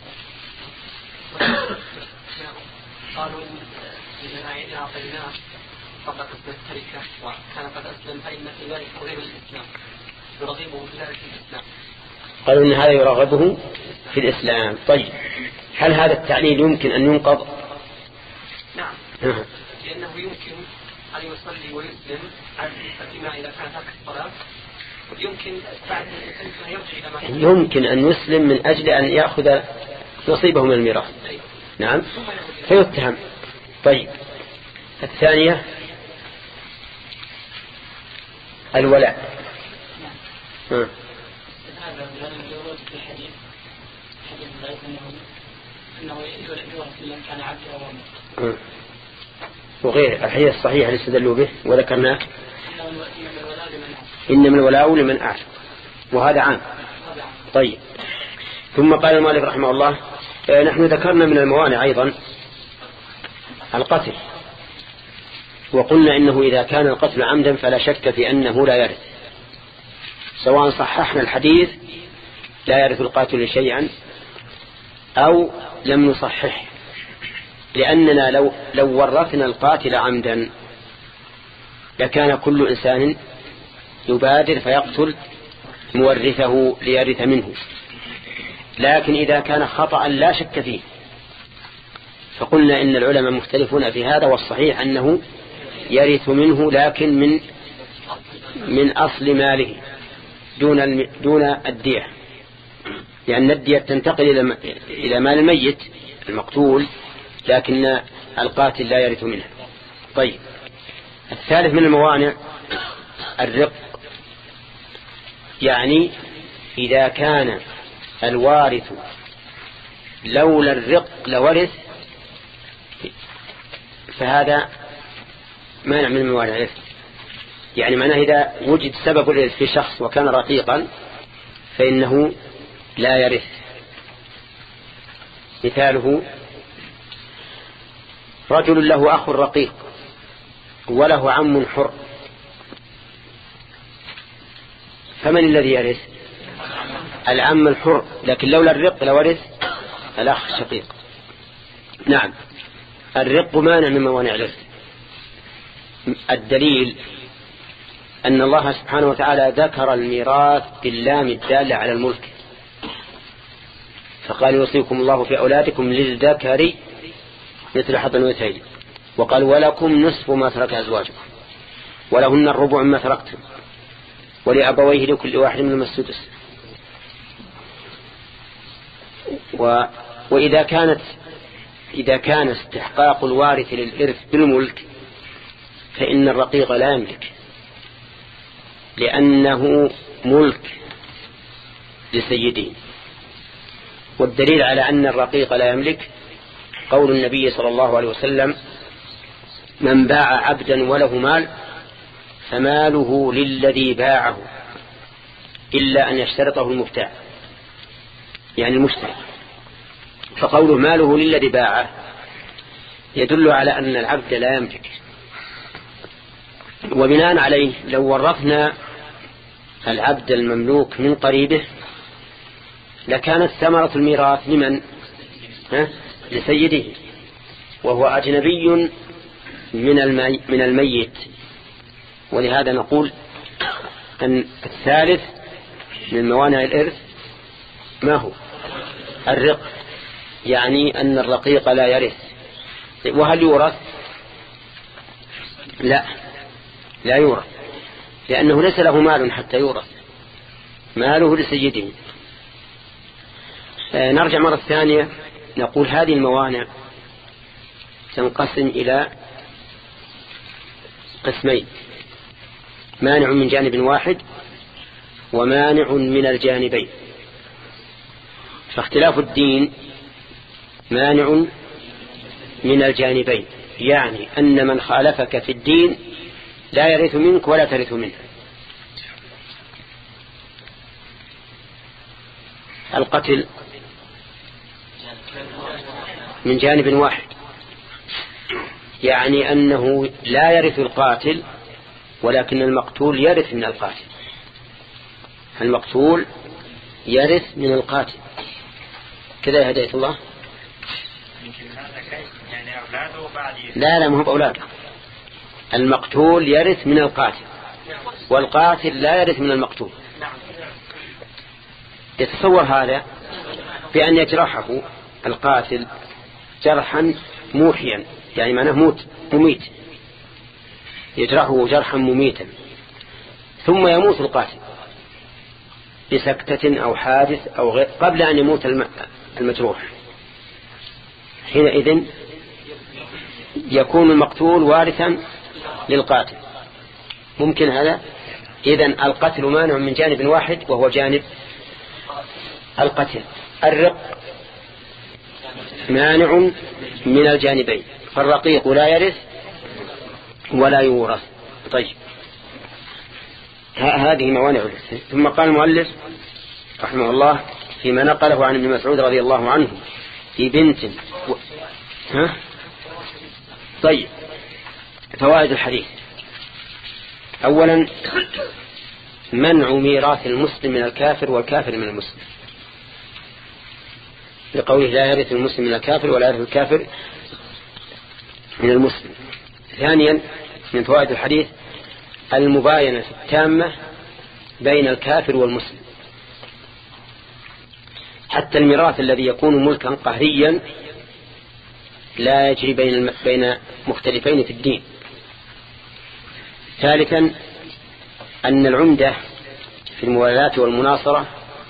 قالوا إذا أعطيناه قبل قسم التركة وكان قد أسلم فإن في ذلك غير الإسلام يرغبه في ذلك الإسلام. قالوا إن هذا يرغبه في الإسلام. طيب هل هذا التعليل يمكن أن ينقض؟ نعم. لأنه يمكن أن يصلي ويسلم على الإسلام إذا كان ترك الصلاة. يمكن بعد أن يرجع إلى يمكن أن يسلم من أجل أن يأخذ نصيبه من الميراث. نعم فيتهم. طيب الثانية الولاء. نعم. هذا من جواب في الحديث حديث ضعيف أنه يورث من كان عبد أو أمة. وغير الحديث الصحيح اللي استدلوا به وذكرناه إنما الولاء لمن أعتق وهذا عام. طيب ثم قال المؤلف رحمه الله نحن ذكرنا من الموانع أيضا القتل، وقلنا إنه إذا كان القتل عمدا فلا شك في أنه لا يرث، سواء صححنا الحديث لا يرث القاتل شيئا أو لم نصحح، لأننا لو, لو ورثنا القاتل عمدا لكان كل إنسان يبادر فيقتل مورثه ليرث منه، لكن إذا كان خطأ لا شك فيه فقلنا إن العلماء مختلفون في هذا، والصحيح أنه يرث منه لكن من من أصل ماله دون دون الدية، لأن الدية تنتقل إلى مال الميت المقتول لكن القاتل لا يرث منه. طيب الثالث من الموانع الرق، يعني إذا كان الوارث لولا الرق لورث فهذا مانع من الموانع الرث، يعني معناه إذا وجد سبب الرث في شخص وكان رقيقا فإنه لا يرث. مثاله رجل له أخ رقيق وله عم حر، فمن الذي يرث؟ العم الحر، لكن لولا الرق لورث الأخ الشقيق. نعم، الرق مانع من موانع الإرث. الدليل أن الله سبحانه وتعالى ذكر الميراث باللام الدالة على الملك، فقال يوصيكم الله في أولادكم للذكر مثل حظ الأنثيين، وقال ولكم نصف ما ترك أزواجكم ولهن الربع مما تركتم ولأبويه لكل واحد منهم السدس. و... وإذا كانت إذا كان استحقاق الوارث للإرث بالملك فإن الرقيق لا يملك، لأنه ملك لسيده. والدليل على أن الرقيق لا يملك قول النبي صلى الله عليه وسلم: من باع عبدا وله مال فماله للذي باعه إلا أن يشترطه المبتاع، يعني المشتري. فقوله ماله للذي باعه يدل على أن العبد لا يملك. وبناء عليه لو ورثنا العبد المملوك من قريبه لكانت ثمرة الميراث لمن؟ ها؟ لسيده، وهو أجنبي من المي من الميت. ولهذا نقول أن الثالث من موانع الإرث ما هو؟ الرق، يعني أن الرقيق لا يرث. وهل يورث؟ لا، لا يورث، لأنه ليس له مال حتى يورث، ماله لسيده. نرجع مرة ثانية نقول هذه الموانع تنقسم إلى قسمين: مانع من جانب واحد ومانع من الجانبين. فاختلاف الدين مانع من الجانبين، يعني أن من خالفك في الدين لا يرث منك ولا ترث منه. القتل من جانب واحد، يعني أنه لا يرث القاتل ولكن المقتول يرث من القاتل. المقتول يرث من القاتل. كذا هداية الله. لا لا، ما هو بأولاده. المقتول يرث من القاتل والقاتل لا يرث من المقتول. يتصور هذا بأن يجرحه القاتل جرحا موحيا، يعني معناه موت مميت، يجرحه جرحا مميتا، ثم يموت القاتل بسكتة أو حادث أو غير قبل أن يموت المجروح. حينئذ يكون المقتول وارثا للقاتل. ممكن هذا؟ إذن القتل مانع من جانب واحد وهو جانب القتل. الرق مانع من الجانبين، فالرقيق لا يرث ولا يورث. طيب، هذه موانع الإرث. ثم قال المؤلف رحمه الله فيما نقله عن ابن مسعود رضي الله عنه في بنت و... ها؟ طيب، فوائد الحديث: أولا منع ميراث المسلم من الكافر والكافر من المسلم، لقوله لا يرث المسلم من الكافر ولا يرث الكافر من المسلم. ثانيا من فوائد الحديث المباينة التامة بين الكافر والمسلم. حتى الميراث الذي يكون ملكا قهريا لا يجري بين بين مختلفين في الدين. ثالثا أن العمدة في الموالاة والمناصرة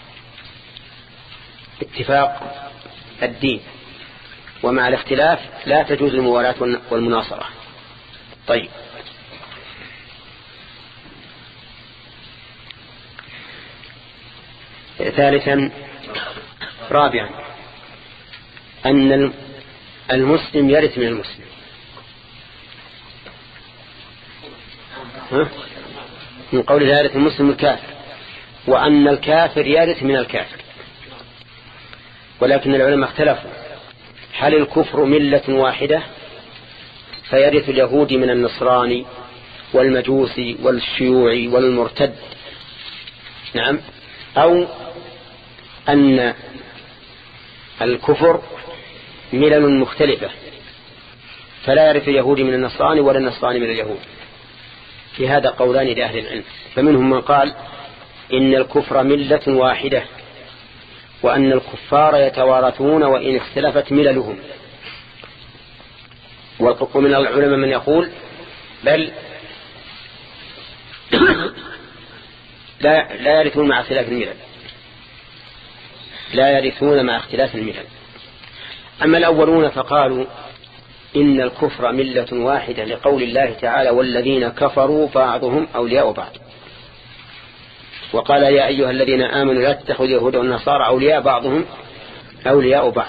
اتفاق الدين، ومع الاختلاف لا تجوز الموالاة والمناصرة. طيب، ثالثا رابعا أن المسلم يرث من المسلم. ها؟ من قول لا يرث المسلم الكافر، وأن الكافر يرث من الكافر. ولكن العلماء اختلفوا: هل الكفر ملة واحدة فيرث اليهودي من النصراني والمجوسي والشيوعي والمرتد، نعم، أو أن الكفر ملل مختلفة، فلا يرث اليهودي من النصراني ولا النصراني من اليهود. في هذا قولان لأهل العلم، فمنهم من قال إن الكفر ملة واحدة، وأن الكفار يتوارثون وإن اختلفت مللهم. ومن العلماء من يقول بل لا, لا يرثون مع اختلاف الملل، لا يرثون مع اختلاف الملل. أما الأولون فقالوا إن الكفر ملة واحدة لقول الله تعالى والذين كفروا بعضهم أولياء بعض، وقال يا أيها الذين آمنوا لا تتخذوا اليهود والنصارى أولياء بعضهم أولياء بعض.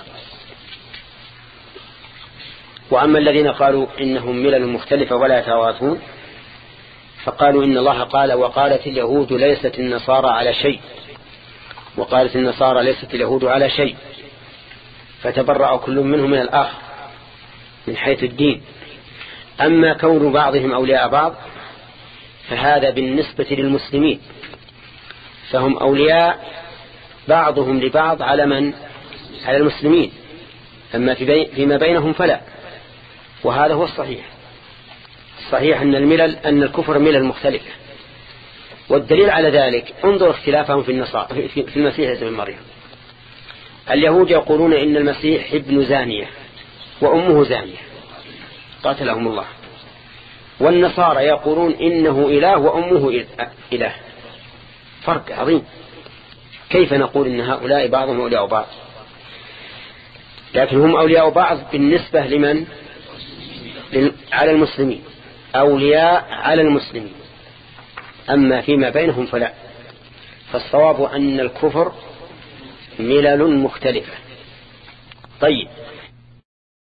وأما الذين قالوا إنهم ملل مختلفة ولا يتوارثون فقالوا إن الله قال وقالت اليهود ليست النصارى على شيء وقالت النصارى ليست اليهود على شيء، فتبرأ كل منهم من الآخر من حيث الدين. أما كون بعضهم أولياء بعض فهذا بالنسبة للمسلمين، فهم أولياء بعضهم لبعض على من؟ على المسلمين. أما فيما بينهم فلا. وهذا هو الصحيح. الصحيح أن الملل أن الكفر ملل مختلفة. والدليل على ذلك انظر اختلافهم في النصارى في المسيح ابن مريم. اليهود يقولون إن المسيح ابن زانية وأمه زانية قاتلهم الله، والنصارى يقولون إنه إله وأمه إله. فرق عظيم. كيف نقول إن هؤلاء بعضهم أولياء بعض؟ لكن هم أولياء بعض بالنسبة لمن؟ على المسلمين، أولياء على المسلمين. أما فيما بينهم فلا. فالصواب أن الكفر ملل مختلفة. طيب